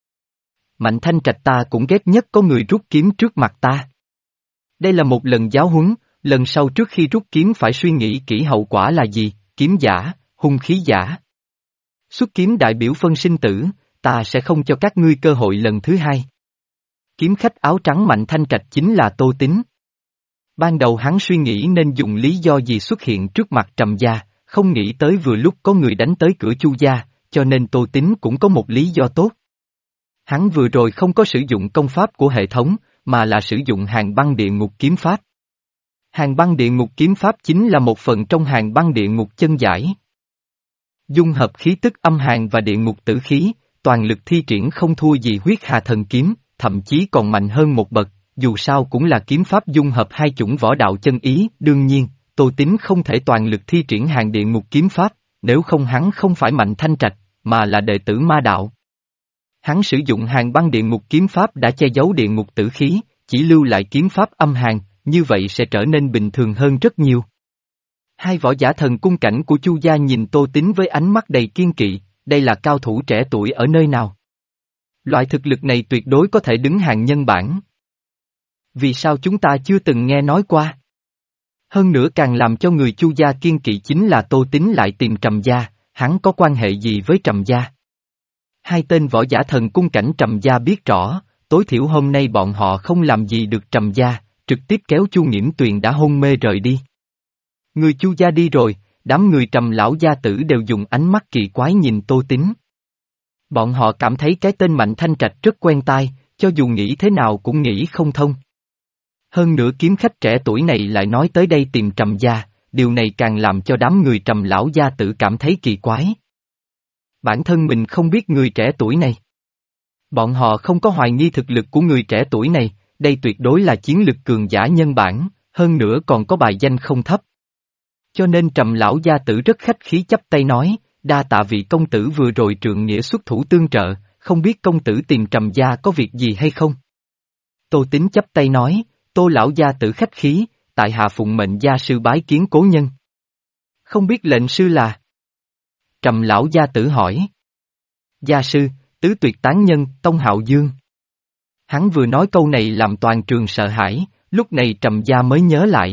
Mạnh Thanh Trạch ta cũng ghét nhất có người rút kiếm trước mặt ta. Đây là một lần giáo huấn, lần sau trước khi rút kiếm phải suy nghĩ kỹ hậu quả là gì, kiếm giả, hung khí giả. Xuất kiếm đại biểu phân sinh tử, ta sẽ không cho các ngươi cơ hội lần thứ hai. Kiếm khách áo trắng Mạnh Thanh Trạch chính là Tô Tín. Ban đầu hắn suy nghĩ nên dùng lý do gì xuất hiện trước mặt Trầm gia, không nghĩ tới vừa lúc có người đánh tới cửa Chu gia, cho nên Tô Tín cũng có một lý do tốt. Hắn vừa rồi không có sử dụng công pháp của hệ thống, mà là sử dụng Hàn Băng Địa Ngục Kiếm Pháp. Hàn Băng Địa Ngục Kiếm Pháp chính là một phần trong Hàn Băng Địa Ngục chân giải. Dung hợp khí tức âm hàn và địa ngục tử khí, toàn lực thi triển không thua gì huyết hà thần kiếm, thậm chí còn mạnh hơn một bậc, dù sao cũng là kiếm pháp dung hợp hai chủng võ đạo chân ý, đương nhiên, Tô Tín không thể toàn lực thi triển Hàn Địa Ngục Kiếm Pháp, nếu không hắn không phải Mạnh Thanh Trạch, mà là đệ tử ma đạo. Hắn sử dụng Hàn Băng Địa Ngục Kiếm Pháp đã che giấu địa ngục tử khí, chỉ lưu lại kiếm pháp âm hàn, như vậy sẽ trở nên bình thường hơn rất nhiều. Hai võ giả thần cung cảnh của Chu gia nhìn Tô Tín với ánh mắt đầy kiên kỵ, đây là cao thủ trẻ tuổi ở nơi nào? Loại thực lực này tuyệt đối có thể đứng hàng nhân bản. Vì sao chúng ta chưa từng nghe nói qua? Hơn nữa càng làm cho người Chu gia kiên kỵ chính là Tô Tín lại tìm Trầm gia, hắn có quan hệ gì với Trầm gia? Hai tên võ giả thần cung cảnh Trầm gia biết rõ, tối thiểu hôm nay bọn họ không làm gì được Trầm gia, trực tiếp kéo Chu Nghiễm Tuyền đã hôn mê rời đi. Người Chu gia đi rồi, đám người Trầm lão gia tử đều dùng ánh mắt kỳ quái nhìn Tô Tín. Bọn họ cảm thấy cái tên Mạnh Thanh Trạch rất quen tai, cho dù nghĩ thế nào cũng nghĩ không thông. Hơn nữa kiếm khách trẻ tuổi này lại nói tới đây tìm Trầm gia, điều này càng làm cho đám người Trầm lão gia tử cảm thấy kỳ quái. Bản thân mình không biết người trẻ tuổi này. Bọn họ không có hoài nghi thực lực của người trẻ tuổi này, đây tuyệt đối là chiến lực cường giả nhân bản, hơn nữa còn có bài danh không thấp. Cho nên Trầm lão gia tử rất khách khí chắp tay nói, đa tạ vị công tử vừa rồi trượng nghĩa xuất thủ tương trợ, không biết công tử tìm Trầm gia có việc gì hay không? Tô Tín chắp tay nói, Tô lão gia tử khách khí, tại hạ phụng mệnh gia sư bái kiến cố nhân. Không biết lệnh sư là? Trầm lão gia tử hỏi. Gia sư, tứ tuyệt tán nhân, Tông Hạo Dương. Hắn vừa nói câu này làm toàn trường sợ hãi, lúc này Trầm gia mới nhớ lại.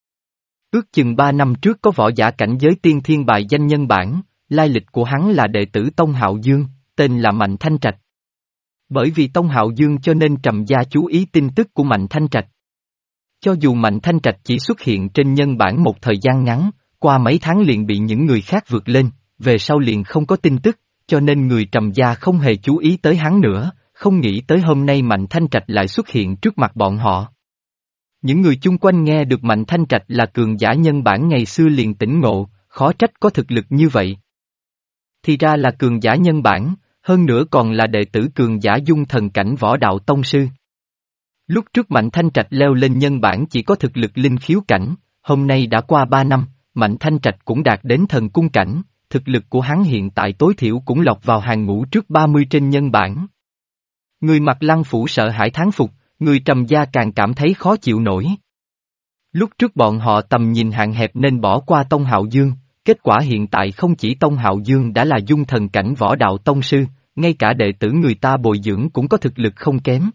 Ước chừng ba năm trước có võ giả cảnh giới tiên thiên bài danh nhân bản, lai lịch của hắn là đệ tử Tông Hạo Dương, tên là Mạnh Thanh Trạch. Bởi vì Tông Hạo Dương cho nên Trầm gia chú ý tin tức của Mạnh Thanh Trạch. Cho dù Mạnh Thanh Trạch chỉ xuất hiện trên nhân bản một thời gian ngắn, qua mấy tháng liền bị những người khác vượt lên, về sau liền không có tin tức, cho nên người Trầm gia không hề chú ý tới hắn nữa, không nghĩ tới hôm nay Mạnh Thanh Trạch lại xuất hiện trước mặt bọn họ. Những người chung quanh nghe được Mạnh Thanh Trạch là cường giả nhân bản ngày xưa liền tỉnh ngộ, khó trách có thực lực như vậy. Thì ra là cường giả nhân bản, hơn nữa còn là đệ tử cường giả dung thần cảnh võ đạo tông sư. Lúc trước Mạnh Thanh Trạch leo lên nhân bản chỉ có thực lực linh khiếu cảnh, hôm nay đã qua ba năm, Mạnh Thanh Trạch cũng đạt đến thần cung cảnh, thực lực của hắn hiện tại tối thiểu cũng lọt vào hàng ngũ trước ba mươi trên nhân bản. Người Mặc Lăng Phủ sợ hãi thán phục, người Trầm gia càng cảm thấy khó chịu nổi. Lúc trước bọn họ tầm nhìn hạn hẹp nên bỏ qua Tông Hạo Dương, kết quả hiện tại không chỉ Tông Hạo Dương đã là dung thần cảnh võ đạo tông sư, ngay cả đệ tử người ta bồi dưỡng cũng có thực lực không kém.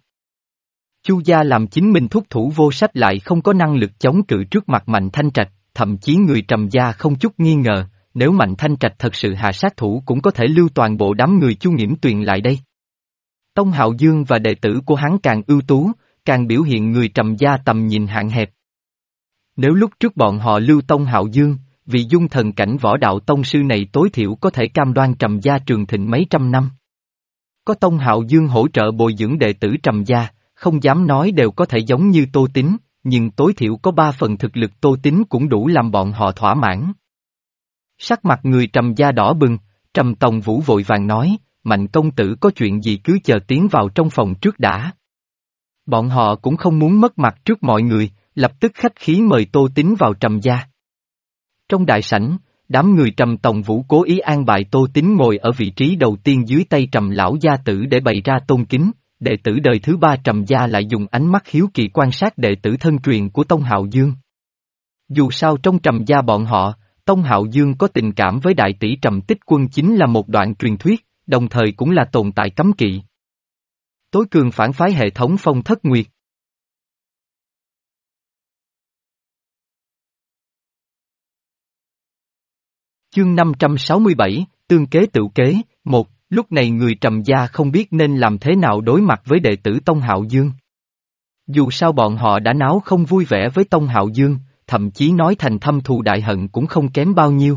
Chu gia làm chính mình thúc thủ vô sách lại không có năng lực chống cự trước mặt Mạnh Thanh Trạch, thậm chí người Trầm gia không chút nghi ngờ, nếu Mạnh Thanh Trạch thật sự hạ sát thủ cũng có thể lưu toàn bộ đám người Chu Nghiễm Tuyền lại đây. Tông Hạo Dương và đệ tử của hắn càng ưu tú, càng biểu hiện người Trầm gia tầm nhìn hạn hẹp. Nếu lúc trước bọn họ lưu Tông Hạo Dương, vì dung thần cảnh võ đạo tông sư này tối thiểu có thể cam đoan Trầm gia trường thịnh mấy trăm năm. Có Tông Hạo Dương hỗ trợ bồi dưỡng đệ tử Trầm gia, không dám nói đều có thể giống như Tô Tín, nhưng tối thiểu có ba phần thực lực Tô Tín cũng đủ làm bọn họ thỏa mãn. Sắc mặt người Trầm gia đỏ bừng, Trầm Tòng Vũ vội vàng nói, Mạnh công tử có chuyện gì cứ chờ tiến vào trong phòng trước đã. Bọn họ cũng không muốn mất mặt trước mọi người, lập tức khách khí mời Tô Tín vào Trầm gia. Trong đại sảnh, đám người Trầm Tòng Vũ cố ý an bài Tô Tín ngồi ở vị trí đầu tiên dưới tay Trầm lão gia tử để bày ra tôn kính, đệ tử đời thứ ba Trầm gia lại dùng ánh mắt hiếu kỳ quan sát đệ tử thân truyền của Tông Hạo Dương. Dù sao trong Trầm gia bọn họ, Tông Hạo Dương có tình cảm với đại tỷ Trầm Tích Quân chính là một đoạn truyền thuyết, đồng thời cũng là tồn tại cấm kỵ. Tối cường phản phái hệ thống Phong Thất Nguyệt. Chương năm trăm sáu mươi bảy, Tương kế tựu kế, một, lúc này người Trầm gia không biết nên làm thế nào đối mặt với đệ tử Tông Hạo Dương. Dù sao bọn họ đã náo không vui vẻ với Tông Hạo Dương, thậm chí nói thành thâm thù đại hận cũng không kém bao nhiêu.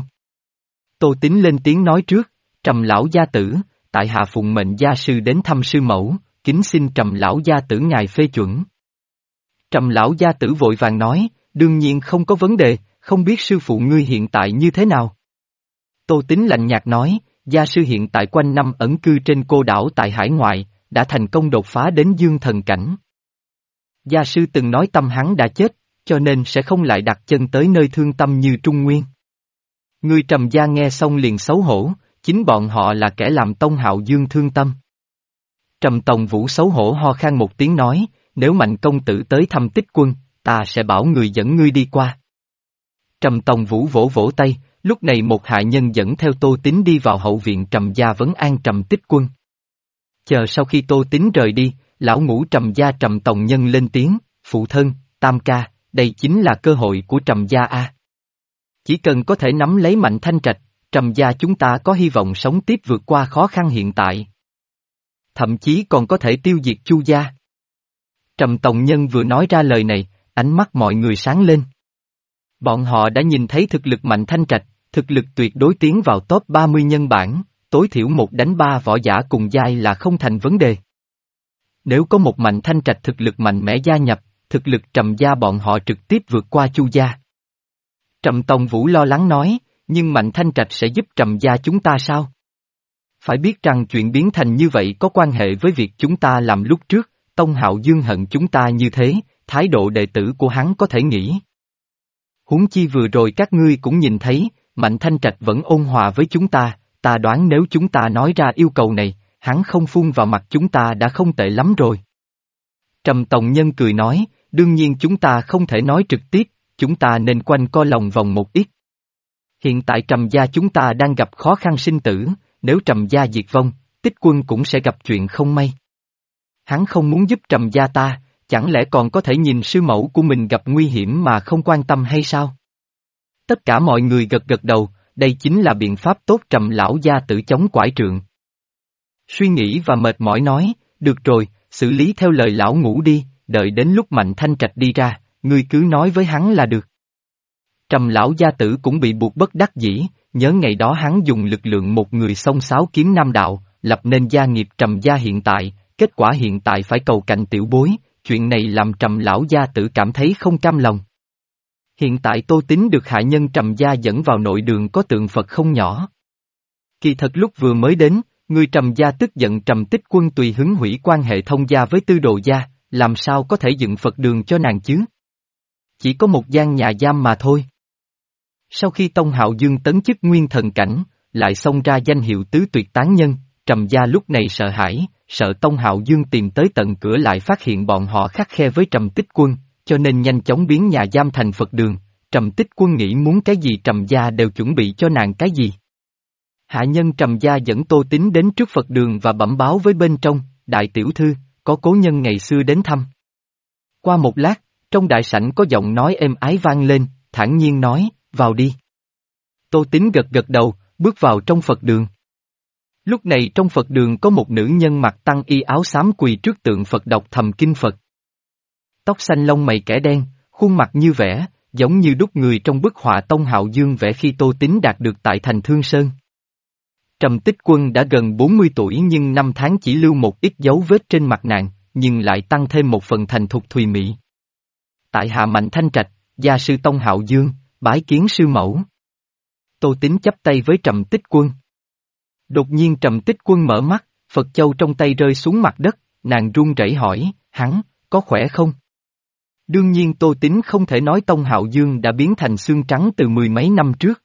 Tô Tín lên tiếng nói trước, Trầm lão gia tử, tại hạ phụng mệnh gia sư đến thăm sư mẫu, kính xin Trầm lão gia tử ngài phê chuẩn. Trầm lão gia tử vội vàng nói, đương nhiên không có vấn đề, không biết sư phụ ngươi hiện tại như thế nào. Tô Tín lạnh nhạt nói, gia sư hiện tại quanh năm ẩn cư trên cô đảo tại hải ngoại, đã thành công đột phá đến dương thần cảnh. Gia sư từng nói tâm hắn đã chết, cho nên sẽ không lại đặt chân tới nơi thương tâm như Trung Nguyên. Người Trầm gia nghe xong liền xấu hổ, chính bọn họ là kẻ làm Tông Hạo Dương thương tâm. Trầm Tòng Vũ xấu hổ ho khan một tiếng nói, nếu Mạnh công tử tới thăm Tích Quân, ta sẽ bảo người dẫn ngươi đi qua. Trầm Tòng Vũ vỗ vỗ tay, lúc này một hạ nhân dẫn theo Tô Tín đi vào hậu viện Trầm gia vấn an Trầm Tích Quân. Chờ sau khi Tô Tín rời đi, lão ngũ Trầm gia Trầm Tòng Nhân lên tiếng, phụ thân, tam ca, đây chính là cơ hội của Trầm gia a. Chỉ cần có thể nắm lấy Mạnh Thanh Trạch, Trầm gia chúng ta có hy vọng sống tiếp vượt qua khó khăn hiện tại. Thậm chí còn có thể tiêu diệt Chu gia. Trầm Tòng Nhân vừa nói ra lời này, ánh mắt mọi người sáng lên. Bọn họ đã nhìn thấy thực lực Mạnh Thanh Trạch, thực lực tuyệt đối tiến vào top ba mươi nhân bản, tối thiểu một đánh ba võ giả cùng giai là không thành vấn đề. Nếu có một Mạnh Thanh Trạch thực lực mạnh mẽ gia nhập, thực lực Trầm gia bọn họ trực tiếp vượt qua Chu gia. Trầm Tòng Vũ lo lắng nói, nhưng Mạnh Thanh Trạch sẽ giúp Trầm gia chúng ta sao? Phải biết rằng chuyện biến thành như vậy có quan hệ với việc chúng ta làm lúc trước, Tông Hạo Dương hận chúng ta như thế, thái độ đệ tử của hắn có thể nghĩ. Huống chi vừa rồi các ngươi cũng nhìn thấy, Mạnh Thanh Trạch vẫn ôn hòa với chúng ta, ta đoán nếu chúng ta nói ra yêu cầu này, hắn không phun vào mặt chúng ta đã không tệ lắm rồi. Trầm Tòng Nhân cười nói, đương nhiên chúng ta không thể nói trực tiếp, chúng ta nên quanh co lòng vòng một ít. Hiện tại Trầm gia chúng ta đang gặp khó khăn sinh tử, nếu Trầm gia diệt vong, Tích Quân cũng sẽ gặp chuyện không may. Hắn không muốn giúp Trầm gia ta, chẳng lẽ còn có thể nhìn sư mẫu của mình gặp nguy hiểm mà không quan tâm hay sao? Tất cả mọi người gật gật đầu, đây chính là biện pháp tốt. Trầm lão gia tử chống quải trượng. Suy nghĩ và mệt mỏi nói, được rồi, xử lý theo lời lão ngũ đi, đợi đến lúc Mạnh Thanh Trạch đi ra, ngươi cứ nói với hắn là được. Trầm lão gia tử cũng bị buộc bất đắc dĩ, nhớ ngày đó hắn dùng lực lượng một người xông xáo kiếm nam đạo, lập nên gia nghiệp Trầm gia hiện tại, kết quả hiện tại phải cầu cạnh tiểu bối, chuyện này làm Trầm lão gia tử cảm thấy không cam lòng. Hiện tại Tô Tín được hạ nhân Trầm gia dẫn vào nội đường có tượng Phật không nhỏ. Kỳ thật lúc vừa mới đến, người Trầm gia tức giận Trầm Tích Quân tùy hứng hủy quan hệ thông gia với Tư Đồ gia, làm sao có thể dựng Phật đường cho nàng chứ? Chỉ có một gian nhà giam mà thôi. Sau khi Tông Hạo Dương tấn chức nguyên thần cảnh, lại xông ra danh hiệu tứ tuyệt tán nhân, Trầm gia lúc này sợ hãi, sợ Tông Hạo Dương tìm tới tận cửa lại phát hiện bọn họ khắt khe với Trầm Tích Quân, cho nên nhanh chóng biến nhà giam thành Phật đường. Trầm Tích Quân nghĩ muốn cái gì Trầm gia đều chuẩn bị cho nàng cái gì. Hạ nhân Trầm gia dẫn Tô Tín đến trước Phật đường và bẩm báo với bên trong, đại tiểu thư, có cố nhân ngày xưa đến thăm. Qua một lát, trong đại sảnh có giọng nói êm ái vang lên, thản nhiên nói, vào đi. Tô Tín gật gật đầu, bước vào trong Phật đường. Lúc này trong Phật đường có một nữ nhân mặc tăng y áo xám quỳ trước tượng Phật đọc thầm kinh Phật. Tóc xanh lông mày kẻ đen, khuôn mặt như vẽ, giống như đúc người trong bức họa Tông Hạo Dương vẽ khi Tô Tín đạt được tại thành Thương Sơn. Trầm Tích Quân đã gần bốn mươi tuổi nhưng năm tháng chỉ lưu một ít dấu vết trên mặt nàng, nhưng lại tăng thêm một phần thành thục thùy mị. Tại hạ Mạnh Thanh Trạch, gia sư Tông Hạo Dương, bái kiến sư mẫu. Tô Tín chắp tay với Trầm Tích Quân. Đột nhiên Trầm Tích Quân mở mắt, Phật châu trong tay rơi xuống mặt đất, nàng run rẩy hỏi, hắn, có khỏe không? Đương nhiên Tô Tín không thể nói Tông Hạo Dương đã biến thành xương trắng từ mười mấy năm trước.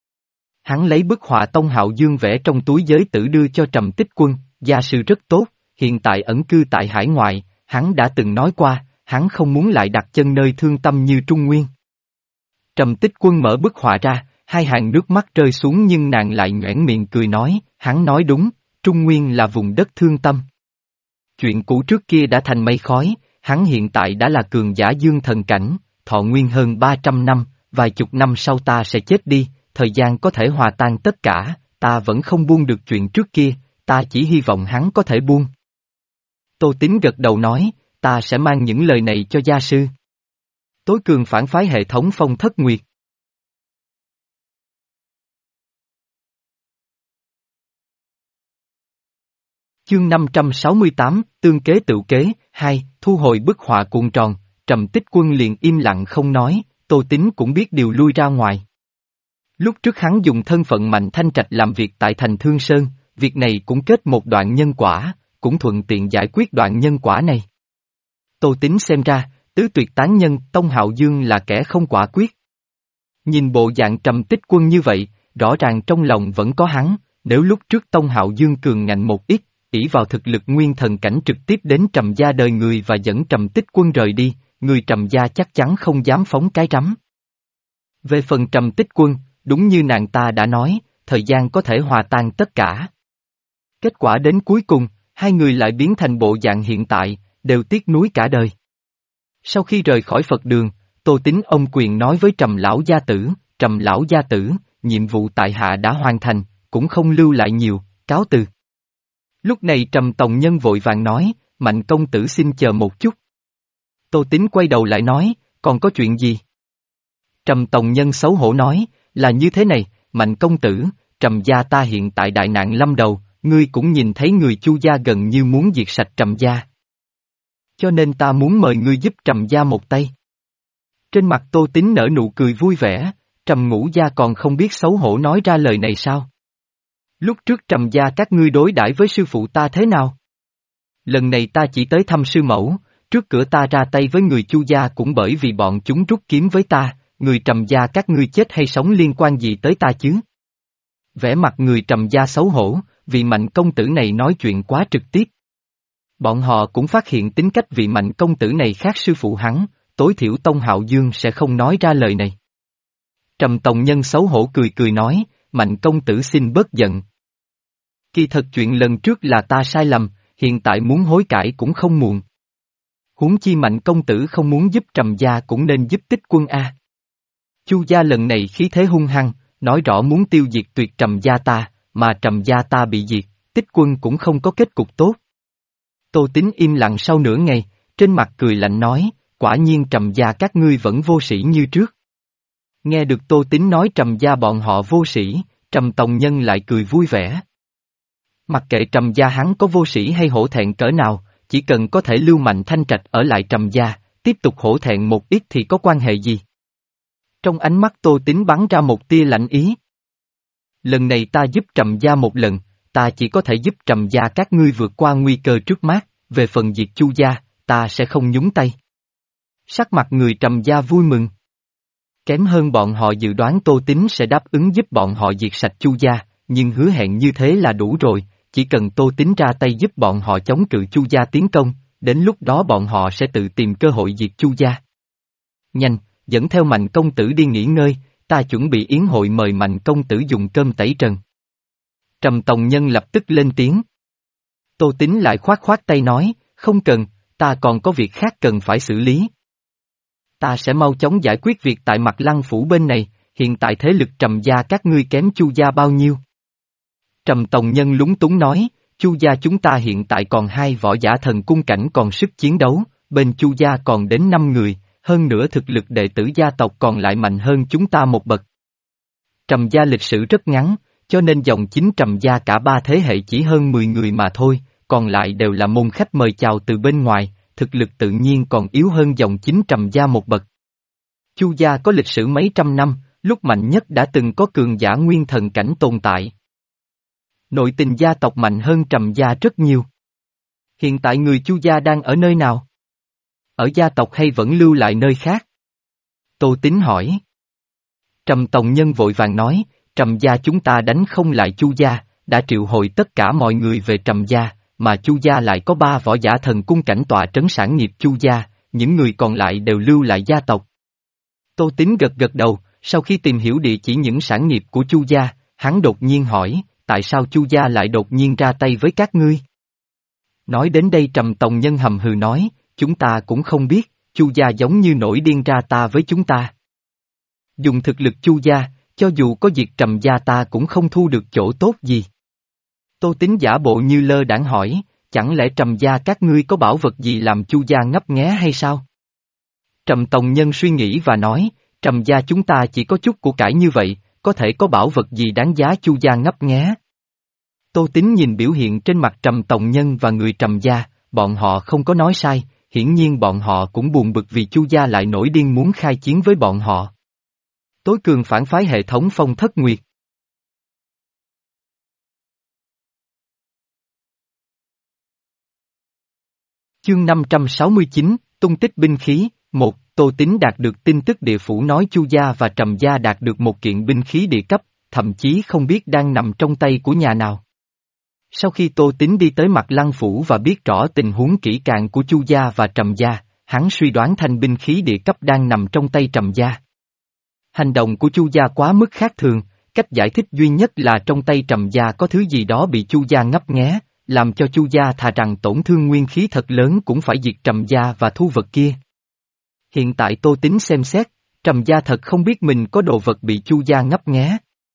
Hắn lấy bức họa Tông Hạo Dương vẽ trong túi giới tử đưa cho Trầm Tích Quân, gia sư rất tốt, hiện tại ẩn cư tại hải ngoại, hắn đã từng nói qua, hắn không muốn lại đặt chân nơi thương tâm như Trung Nguyên. Trầm Tích Quân mở bức họa ra, hai hàng nước mắt rơi xuống nhưng nàng lại nhoẻn miệng cười nói, hắn nói đúng, Trung Nguyên là vùng đất thương tâm. Chuyện cũ trước kia đã thành mây khói, hắn hiện tại đã là cường giả dương thần cảnh, thọ nguyên hơn ba trăm năm, vài chục năm sau ta sẽ chết đi, thời gian có thể hòa tan tất cả, ta vẫn không buông được chuyện trước kia, ta chỉ hy vọng hắn có thể buông. Tô Tín gật đầu nói, ta sẽ mang những lời này cho gia sư. Tối cường phản phái hệ thống Phong Thất Nguyệt. Chương năm trăm sáu mươi tám, Tương kế tự kế, hai, thu hồi bức họa cuộn tròn, Trầm Tích Quân liền im lặng không nói, Tô Tín cũng biết điều lui ra ngoài. Lúc trước hắn dùng thân phận Mạnh Thanh Trạch làm việc tại thành Thương Sơn, việc này cũng kết một đoạn nhân quả, cũng thuận tiện giải quyết đoạn nhân quả này. Tô Tín xem ra, tứ tuyệt tán nhân Tông Hạo Dương là kẻ không quả quyết. Nhìn bộ dạng Trầm Tích Quân như vậy, rõ ràng trong lòng vẫn có hắn, nếu lúc trước Tông Hạo Dương cường ngạnh một ít, ỷ vào thực lực nguyên thần cảnh trực tiếp đến Trầm gia đời người và dẫn Trầm Tích Quân rời đi, người Trầm gia chắc chắn không dám phóng cái rắm. Về phần Trầm Tích Quân, đúng như nàng ta đã nói, thời gian có thể hòa tan tất cả. Kết quả đến cuối cùng, hai người lại biến thành bộ dạng hiện tại, đều tiếc nuối cả đời. Sau khi rời khỏi Phật đường, Tô Tín ông quyền nói với Trầm lão gia tử, Trầm lão gia tử, nhiệm vụ tại hạ đã hoàn thành, cũng không lưu lại nhiều, cáo từ. Lúc này Trầm Tòng Nhân vội vàng nói, Mạnh công tử xin chờ một chút. Tô Tín quay đầu lại nói, còn có chuyện gì? Trầm Tòng Nhân xấu hổ nói, là như thế này, Mạnh công tử, Trầm gia ta hiện tại đại nạn lâm đầu, ngươi cũng nhìn thấy người Chu gia gần như muốn diệt sạch Trầm gia. Cho nên ta muốn mời ngươi giúp Trầm gia một tay. Trên mặt Tô Tín nở nụ cười vui vẻ, Trầm Ngũ gia còn không biết xấu hổ nói ra lời này sao? Lúc trước Trầm gia các ngươi đối đãi với sư phụ ta thế nào? Lần này ta chỉ tới thăm sư mẫu, trước cửa ta ra tay với người Chu gia cũng bởi vì bọn chúng rút kiếm với ta, người Trầm gia các ngươi chết hay sống liên quan gì tới ta chứ? Vẻ mặt người Trầm gia xấu hổ, vì Mạnh công tử này nói chuyện quá trực tiếp. Bọn họ cũng phát hiện tính cách vị Mạnh công tử này khác sư phụ hắn, tối thiểu Tông Hạo Dương sẽ không nói ra lời này. Trầm Tòng Nhân xấu hổ cười cười nói, Mạnh công tử xin bớt giận. Kỳ thật chuyện lần trước là ta sai lầm, hiện tại muốn hối cải cũng không muộn. Huống chi Mạnh công tử không muốn giúp Trầm gia cũng nên giúp Tích Quân a. Chu gia lần này khí thế hung hăng, nói rõ muốn tiêu diệt tuyệt Trầm gia ta, mà Trầm gia ta bị diệt, Tích Quân cũng không có kết cục tốt. Tô Tín im lặng sau nửa ngày, trên mặt cười lạnh nói, quả nhiên Trầm gia các ngươi vẫn vô sĩ như trước. Nghe được Tô Tín nói Trầm gia bọn họ vô sĩ, Trầm Tòng Nhân lại cười vui vẻ. Mặc kệ Trầm gia hắn có vô sĩ hay hổ thẹn cỡ nào, chỉ cần có thể lưu Mạnh Thanh Trạch ở lại Trầm gia, tiếp tục hổ thẹn một ít thì có quan hệ gì? Trong ánh mắt Tô Tín bắn ra một tia lạnh ý. Lần này ta giúp Trầm gia một lần, ta chỉ có thể giúp Trầm gia các ngươi vượt qua nguy cơ trước mắt, về phần diệt Chu gia, ta sẽ không nhúng tay. Sắc mặt người Trầm gia vui mừng. Kém hơn bọn họ dự đoán Tô Tín sẽ đáp ứng giúp bọn họ diệt sạch Chu gia, nhưng hứa hẹn như thế là đủ rồi, chỉ cần Tô Tín ra tay giúp bọn họ chống cự Chu gia tiến công, đến lúc đó bọn họ sẽ tự tìm cơ hội diệt Chu gia. Nhanh, dẫn theo Mạnh công tử đi nghỉ ngơi, ta chuẩn bị yến hội mời Mạnh công tử dùng cơm tẩy trần. Trầm Tòng Nhân lập tức lên tiếng. Tô Tín lại khoát khoát tay nói, không cần, ta còn có việc khác cần phải xử lý. Ta sẽ mau chóng giải quyết việc tại Mặt Lăng phủ bên này, hiện tại thế lực Trầm gia các ngươi kém Chu gia bao nhiêu? Trầm Tòng Nhân lúng túng nói, Chu gia chúng ta hiện tại còn hai võ giả thần cung cảnh còn sức chiến đấu, bên Chu gia còn đến năm người, hơn nữa thực lực đệ tử gia tộc còn lại mạnh hơn chúng ta một bậc. Trầm gia lịch sử rất ngắn, cho nên dòng chính Trầm gia cả ba thế hệ chỉ hơn mười người mà thôi, còn lại đều là môn khách mời chào từ bên ngoài, thực lực tự nhiên còn yếu hơn dòng chính Trầm gia một bậc. Chu gia có lịch sử mấy trăm năm, lúc mạnh nhất đã từng có cường giả nguyên thần cảnh tồn tại. Nội tình gia tộc mạnh hơn Trầm gia rất nhiều. Hiện tại người Chu gia đang ở nơi nào? Ở gia tộc hay vẫn lưu lại nơi khác? Tô Tín hỏi. Trầm Tòng Nhân vội vàng nói, Trầm gia chúng ta đánh không lại Chu gia, đã triệu hồi tất cả mọi người về Trầm gia, mà Chu gia lại có ba võ giả thần cung cảnh tọa trấn sản nghiệp Chu gia, những người còn lại đều lưu lại gia tộc. Tô Tín gật gật đầu, sau khi tìm hiểu địa chỉ những sản nghiệp của Chu gia, hắn đột nhiên hỏi, tại sao Chu gia lại đột nhiên ra tay với các ngươi? Nói đến đây Trầm Tòng Nhân hầm hừ nói, chúng ta cũng không biết, Chu gia giống như nổi điên ra ta với chúng ta. Dùng thực lực Chu gia, cho dù có diệt Trầm gia ta cũng không thu được chỗ tốt gì. Tô Tín giả bộ như lơ đãng hỏi, chẳng lẽ Trầm gia các ngươi có bảo vật gì làm Chu gia ngấp nghé hay sao? Trầm Tòng Nhân suy nghĩ và nói, Trầm gia chúng ta chỉ có chút của cải như vậy, có thể có bảo vật gì đáng giá Chu gia ngấp nghé? Tô Tín nhìn biểu hiện trên mặt Trầm Tòng Nhân và người Trầm gia, bọn họ không có nói sai, hiển nhiên bọn họ cũng buồn bực vì Chu gia lại nổi điên muốn khai chiến với bọn họ. Tối cường phản phái hệ thống Phong Thất Nguyệt. Chương năm trăm sáu mươi chín, tung tích binh khí, một, Tô Tín đạt được tin tức địa phủ nói Chu gia và Trầm gia đạt được một kiện binh khí địa cấp, thậm chí không biết đang nằm trong tay của nhà nào. Sau khi Tô Tín đi tới Mặt Lăng phủ và biết rõ tình huống kỹ càng của Chu gia và Trầm gia, hắn suy đoán thanh binh khí địa cấp đang nằm trong tay Trầm gia. Hành động của Chu gia quá mức khác thường, cách giải thích duy nhất là trong tay Trầm gia có thứ gì đó bị Chu gia ngấp nghé, làm cho Chu gia thà rằng tổn thương nguyên khí thật lớn cũng phải diệt Trầm gia và thu vật kia. Hiện tại Tô Tín xem xét, Trầm gia thật không biết mình có đồ vật bị Chu gia ngấp nghé.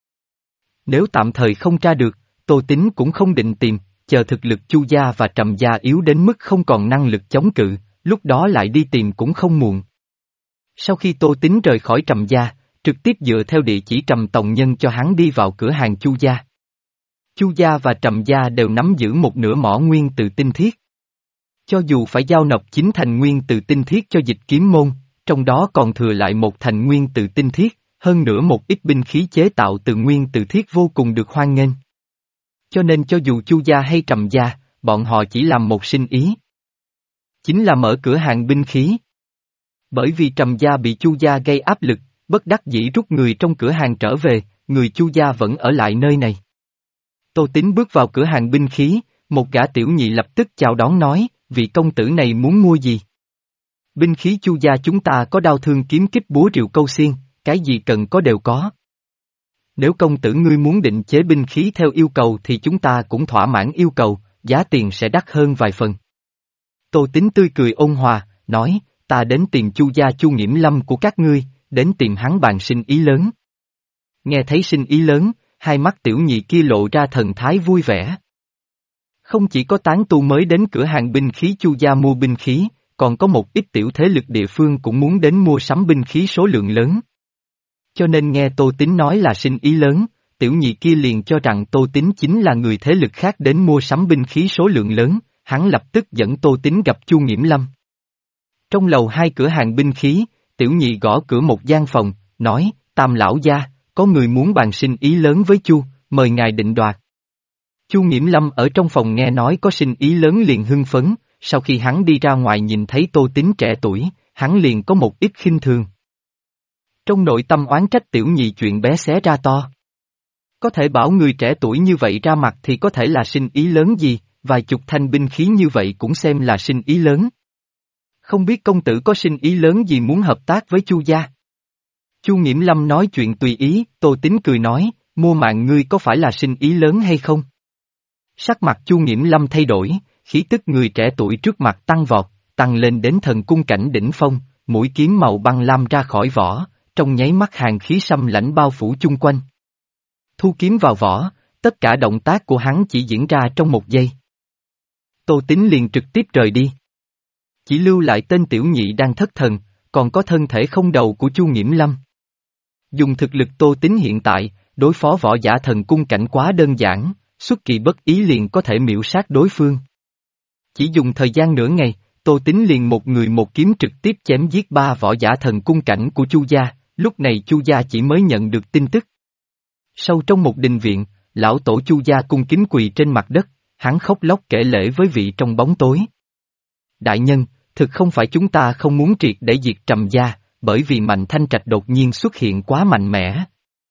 Nếu tạm thời không tra được, Tô Tín cũng không định tìm, chờ thực lực Chu gia và Trầm gia yếu đến mức không còn năng lực chống cự, lúc đó lại đi tìm cũng không muộn. Sau khi Tô Tín rời khỏi Trầm gia, trực tiếp dựa theo địa chỉ Trầm Tòng Nhân cho hắn đi vào cửa hàng Chu gia. Chu gia và Trầm gia đều nắm giữ một nửa mỏ nguyên từ tinh thiết. Cho dù phải giao nộp chín thành nguyên từ tinh thiết cho Dịch Kiếm môn, trong đó còn thừa lại một thành nguyên từ tinh thiết, hơn nữa một ít binh khí chế tạo từ nguyên từ thiết vô cùng được hoan nghênh. Cho nên cho dù Chu gia hay Trầm gia, bọn họ chỉ làm một sinh ý. Chính là mở cửa hàng binh khí. Bởi vì Trầm gia bị Chu gia gây áp lực, bất đắc dĩ rút người trong cửa hàng trở về, người Chu gia vẫn ở lại nơi này. Tô Tín bước vào cửa hàng binh khí, một gã tiểu nhị lập tức chào đón nói, vị công tử này muốn mua gì? Binh khí Chu gia chúng ta có đao thương kiếm kích búa rìu câu xiên, cái gì cần có đều có. Nếu công tử ngươi muốn định chế binh khí theo yêu cầu thì chúng ta cũng thỏa mãn yêu cầu, giá tiền sẽ đắt hơn vài phần. Tô Tín tươi cười ôn hòa, nói, ta đến tìm Chu gia Chu Nghiễm Lâm của các ngươi, đến tìm hắn bàn sinh ý lớn. Nghe thấy sinh ý lớn, hai mắt tiểu nhị kia lộ ra thần thái vui vẻ. Không chỉ có tán tu mới đến cửa hàng binh khí Chu gia mua binh khí, còn có một ít tiểu thế lực địa phương cũng muốn đến mua sắm binh khí số lượng lớn. Cho nên nghe Tô Tín nói là sinh ý lớn, tiểu nhị kia liền cho rằng Tô Tín chính là người thế lực khác đến mua sắm binh khí số lượng lớn, hắn lập tức dẫn Tô Tín gặp Chu Nghiễm Lâm. Trong lầu hai cửa hàng binh khí, tiểu nhị gõ cửa một gian phòng, nói, Tam lão gia, có người muốn bàn sinh ý lớn với Chu, mời ngài định đoạt. Chu Nghiễm Lâm ở trong phòng nghe nói có sinh ý lớn liền hưng phấn, sau khi hắn đi ra ngoài nhìn thấy Tô Tín trẻ tuổi, hắn liền có một ít khinh thường. Trong nội tâm oán trách tiểu nhị chuyện bé xé ra to. Có thể bảo người trẻ tuổi như vậy ra mặt thì có thể là sinh ý lớn gì, vài chục thanh binh khí như vậy cũng xem là sinh ý lớn. Không biết công tử có sinh ý lớn gì muốn hợp tác với Chu gia? Chu Nghiễm Lâm nói chuyện tùy ý, Tô Tín cười nói, mua mạng ngươi có phải là sinh ý lớn hay không? Sắc mặt Chu Nghiễm Lâm thay đổi, khí tức người trẻ tuổi trước mặt tăng vọt, tăng lên đến thần cung cảnh đỉnh phong, mũi kiếm màu băng lam ra khỏi vỏ, trong nháy mắt hàn khí xâm lãnh bao phủ chung quanh. Thu kiếm vào vỏ, tất cả động tác của hắn chỉ diễn ra trong một giây. Tô Tín liền trực tiếp rời đi. Chỉ lưu lại tên tiểu nhị đang thất thần, còn có thân thể không đầu của Chu Nghiễm Lâm. Dùng thực lực Tô Tín hiện tại, đối phó võ giả thần cung cảnh quá đơn giản, xuất kỳ bất ý liền có thể miễu sát đối phương. Chỉ dùng thời gian nửa ngày, Tô Tín liền một người một kiếm trực tiếp chém giết ba võ giả thần cung cảnh của Chu gia, lúc này Chu gia chỉ mới nhận được tin tức. Sâu trong một đình viện, lão tổ Chu gia cung kính quỳ trên mặt đất, hắn khóc lóc kể lễ với vị trong bóng tối. Đại nhân, thực không phải chúng ta không muốn triệt để diệt Trầm gia, bởi vì Mạnh Thanh Trạch đột nhiên xuất hiện quá mạnh mẽ.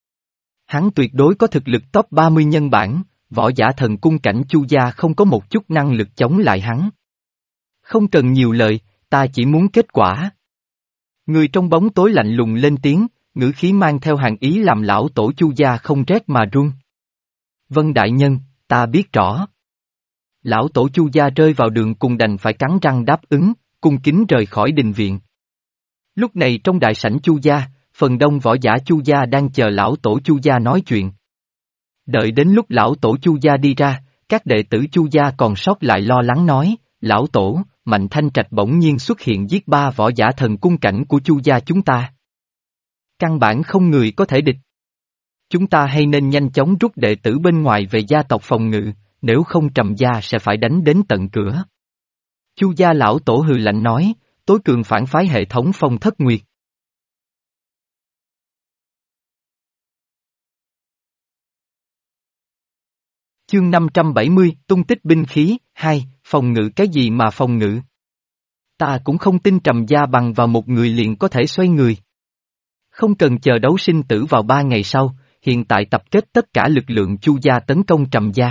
Hắn tuyệt đối có thực lực top ba mươi nhân bản, võ giả thần cung cảnh Chu gia không có một chút năng lực chống lại hắn. Không cần nhiều lời, ta chỉ muốn kết quả. Người trong bóng tối lạnh lùng lên tiếng, ngữ khí mang theo hàng ý làm lão tổ Chu gia không rét mà run. Vâng đại nhân, ta biết rõ. Lão tổ Chu gia rơi vào đường cùng đành phải cắn răng đáp ứng, cung kính rời khỏi đình viện. Lúc này trong đại sảnh Chu gia, phần đông võ giả Chu gia đang chờ lão tổ Chu gia nói chuyện. Đợi đến lúc lão tổ Chu gia đi ra, các đệ tử Chu gia còn sót lại lo lắng nói, lão tổ, Mạnh Thanh Trạch bỗng nhiên xuất hiện giết ba võ giả thần cung cảnh của Chu gia chúng ta. Căn bản không người có thể địch. Chúng ta hay nên nhanh chóng rút đệ tử bên ngoài về gia tộc phòng ngự, nếu không Trầm gia sẽ phải đánh đến tận cửa. Chu gia lão tổ hừ lạnh nói, tối cường phản phái hệ thống Phong Thất Nguyệt. Chương năm trăm bảy mươi, tung tích binh khí, hai, phòng ngự cái gì mà phòng ngự? Ta cũng không tin Trầm gia bằng vào một người liền có thể xoay người. Không cần chờ đấu sinh tử vào ba ngày sau, hiện tại tập kết tất cả lực lượng Chu gia tấn công Trầm gia.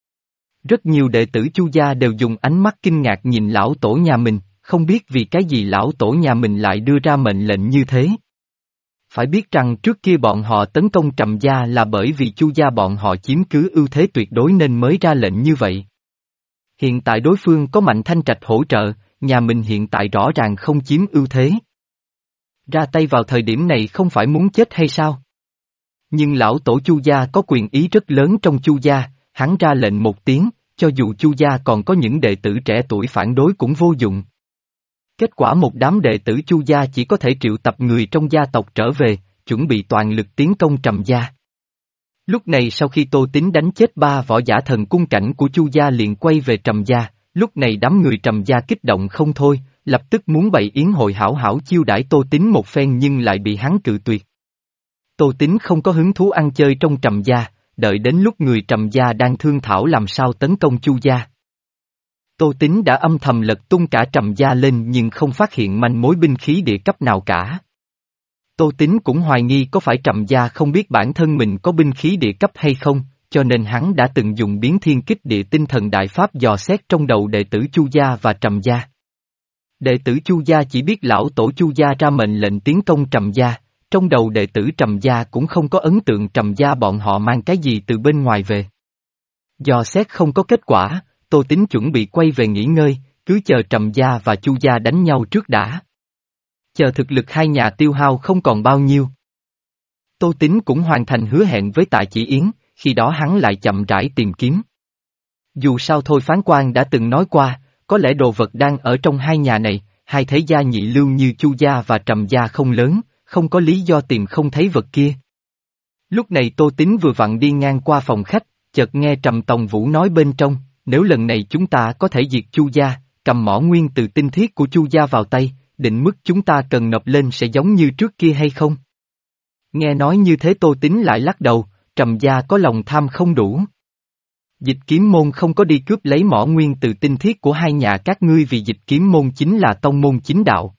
Rất nhiều đệ tử Chu gia đều dùng ánh mắt kinh ngạc nhìn lão tổ nhà mình, không biết vì cái gì lão tổ nhà mình lại đưa ra mệnh lệnh như thế. Phải biết rằng trước kia bọn họ tấn công Trầm gia là bởi vì Chu gia bọn họ chiếm cứ ưu thế tuyệt đối nên mới ra lệnh như vậy. Hiện tại đối phương có Mạnh Thanh Trạch hỗ trợ, nhà mình hiện tại rõ ràng không chiếm ưu thế. Ra tay vào thời điểm này không phải muốn chết hay sao? Nhưng lão tổ Chu gia có quyền ý rất lớn trong Chu gia, hắn ra lệnh một tiếng, cho dù Chu gia còn có những đệ tử trẻ tuổi phản đối cũng vô dụng. Kết quả một đám đệ tử Chu gia chỉ có thể triệu tập người trong gia tộc trở về, chuẩn bị toàn lực tiến công Trầm gia. Lúc này sau khi Tô Tín đánh chết ba võ giả thần cung cảnh của Chu gia liền quay về Trầm gia, lúc này đám người Trầm gia kích động không thôi, lập tức muốn bày yến hội hảo hảo chiêu đãi Tô Tín một phen nhưng lại bị hắn cự tuyệt. Tô Tín không có hứng thú ăn chơi trong Trầm gia, đợi đến lúc người Trầm gia đang thương thảo làm sao tấn công Chu gia. Tô Tín đã âm thầm lật tung cả Trầm gia lên nhưng không phát hiện manh mối binh khí địa cấp nào cả. Tô Tín cũng hoài nghi có phải Trầm gia không biết bản thân mình có binh khí địa cấp hay không, cho nên hắn đã từng dùng biến thiên kích địa tinh thần đại pháp dò xét trong đầu đệ tử Chu gia và Trầm gia. Đệ tử Chu gia chỉ biết lão tổ Chu gia ra mệnh lệnh tiến công Trầm gia, trong đầu đệ tử Trầm gia cũng không có ấn tượng Trầm gia bọn họ mang cái gì từ bên ngoài về. Dò xét không có kết quả, Tô Tín chuẩn bị quay về nghỉ ngơi, cứ chờ Trầm gia và Chu gia đánh nhau trước đã. Chờ thực lực hai nhà tiêu hao không còn bao nhiêu. Tô Tín cũng hoàn thành hứa hẹn với Tạ Chỉ Yến, khi đó hắn lại chậm rãi tìm kiếm. Dù sao thôi phán quan đã từng nói qua, có lẽ đồ vật đang ở trong hai nhà này, hai thế gia nhị lưu như Chu gia và Trầm gia không lớn, không có lý do tìm không thấy vật kia. Lúc này Tô Tín vừa vặn đi ngang qua phòng khách, chợt nghe Trầm Tòng Vũ nói bên trong, nếu lần này chúng ta có thể diệt Chu gia, cầm mỏ nguyên từ tinh thiết của Chu gia vào tay, định mức chúng ta cần nộp lên sẽ giống như trước kia hay không? Nghe nói như thế Tô Tín lại lắc đầu, Trầm gia có lòng tham không đủ. Dịch kiếm môn không có đi cướp lấy mỏ nguyên từ tinh thiết của hai nhà các ngươi vì dịch kiếm môn chính là tông môn chính đạo.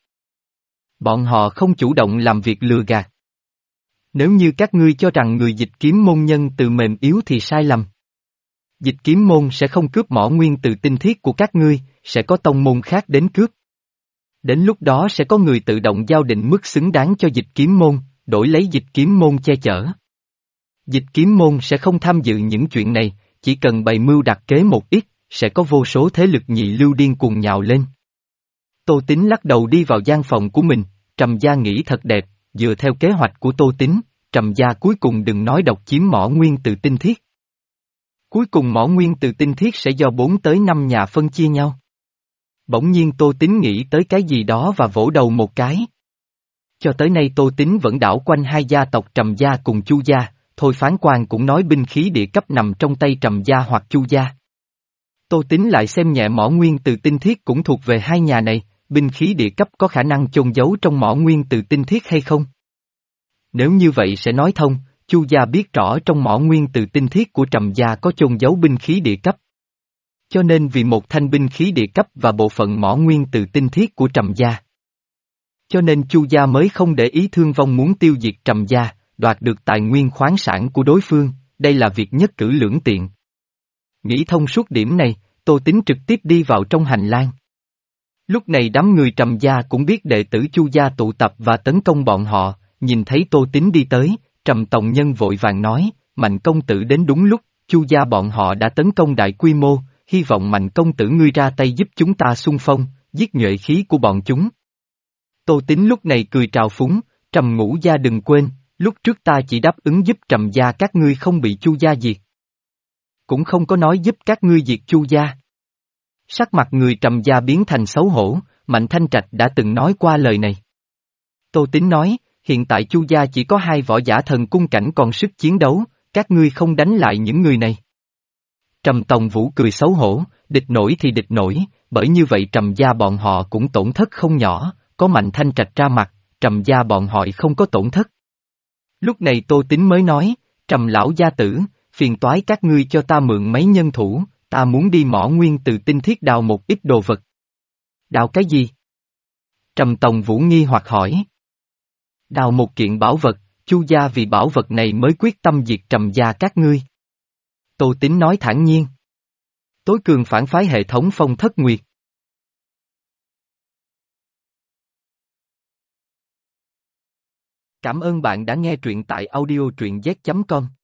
Bọn họ không chủ động làm việc lừa gạt. Nếu như các ngươi cho rằng người dịch kiếm môn nhân từ mềm yếu thì sai lầm. Dịch kiếm môn sẽ không cướp mỏ nguyên từ tinh thiết của các ngươi, sẽ có tông môn khác đến cướp. Đến lúc đó sẽ có người tự động giao định mức xứng đáng cho dịch kiếm môn, đổi lấy dịch kiếm môn che chở. Dịch kiếm môn sẽ không tham dự những chuyện này, chỉ cần bày mưu đặt kế một ít, sẽ có vô số thế lực nhị lưu điên cuồng nhào lên. Tô Tín lắc đầu đi vào gian phòng của mình, Trầm gia nghĩ thật đẹp, dựa theo kế hoạch của Tô Tín, Trầm gia cuối cùng đừng nói độc chiếm mỏ nguyên từ tinh thiết. Cuối cùng mỏ nguyên từ tinh thiết sẽ do bốn tới năm nhà phân chia nhau. Bỗng nhiên Tô Tín nghĩ tới cái gì đó và vỗ đầu một cái. Cho tới nay Tô Tín vẫn đảo quanh hai gia tộc Trầm gia cùng Chu gia, thôi phán quan cũng nói binh khí địa cấp nằm trong tay Trầm gia hoặc Chu gia. Tô Tín lại xem nhẹ mỏ nguyên từ tinh thiết cũng thuộc về hai nhà này, binh khí địa cấp có khả năng chôn giấu trong mỏ nguyên từ tinh thiết hay không? Nếu như vậy sẽ nói thông, Chu gia biết rõ trong mỏ nguyên từ tinh thiết của Trầm gia có chôn giấu binh khí địa cấp. Cho nên vì một thanh binh khí địa cấp và bộ phận mỏ nguyên từ tinh thiết của Trầm gia. Cho nên Chu gia mới không để ý thương vong muốn tiêu diệt Trầm gia, đoạt được tài nguyên khoáng sản của đối phương, đây là việc nhất cử lưỡng tiện. Nghĩ thông suốt điểm này, Tô Tín trực tiếp đi vào trong hành lang. Lúc này đám người Trầm gia cũng biết đệ tử Chu gia tụ tập và tấn công bọn họ, nhìn thấy Tô Tín đi tới, Trầm Tòng Nhân vội vàng nói, Mạnh công tử đến đúng lúc, Chu gia bọn họ đã tấn công đại quy mô, hy vọng Mạnh công tử ngươi ra tay giúp chúng ta xung phong, giết nhuệ khí của bọn chúng. Tô Tín lúc này cười trào phúng, Trầm Ngũ gia đừng quên, lúc trước ta chỉ đáp ứng giúp Trầm gia các ngươi không bị Chu gia diệt. Cũng không có nói giúp các ngươi diệt Chu gia. Sắc mặt người Trầm gia biến thành xấu hổ, Mạnh Thanh Trạch đã từng nói qua lời này. Tô Tín nói, hiện tại Chu gia chỉ có hai võ giả thần cung cảnh còn sức chiến đấu, các ngươi không đánh lại những người này. Trầm Tòng Vũ cười xấu hổ, địch nổi thì địch nổi, bởi như vậy Trầm gia bọn họ cũng tổn thất không nhỏ, có Mạnh Thanh Trạch ra mặt, Trầm gia bọn họ không có tổn thất. Lúc này Tô Tín mới nói, Trầm lão gia tử, phiền toái các ngươi cho ta mượn mấy nhân thủ, ta muốn đi mỏ nguyên từ tinh thiết đào một ít đồ vật. Đào cái gì? Trầm Tòng Vũ nghi hoặc hỏi. Đào một kiện bảo vật, Chu gia vì bảo vật này mới quyết tâm diệt Trầm gia các ngươi. Tô Tín nói thản nhiên. Tối cường phản phái hệ thống Phong Thất Nguyệt. Cảm ơn bạn đã nghe truyện tại audio truyện z chấm com.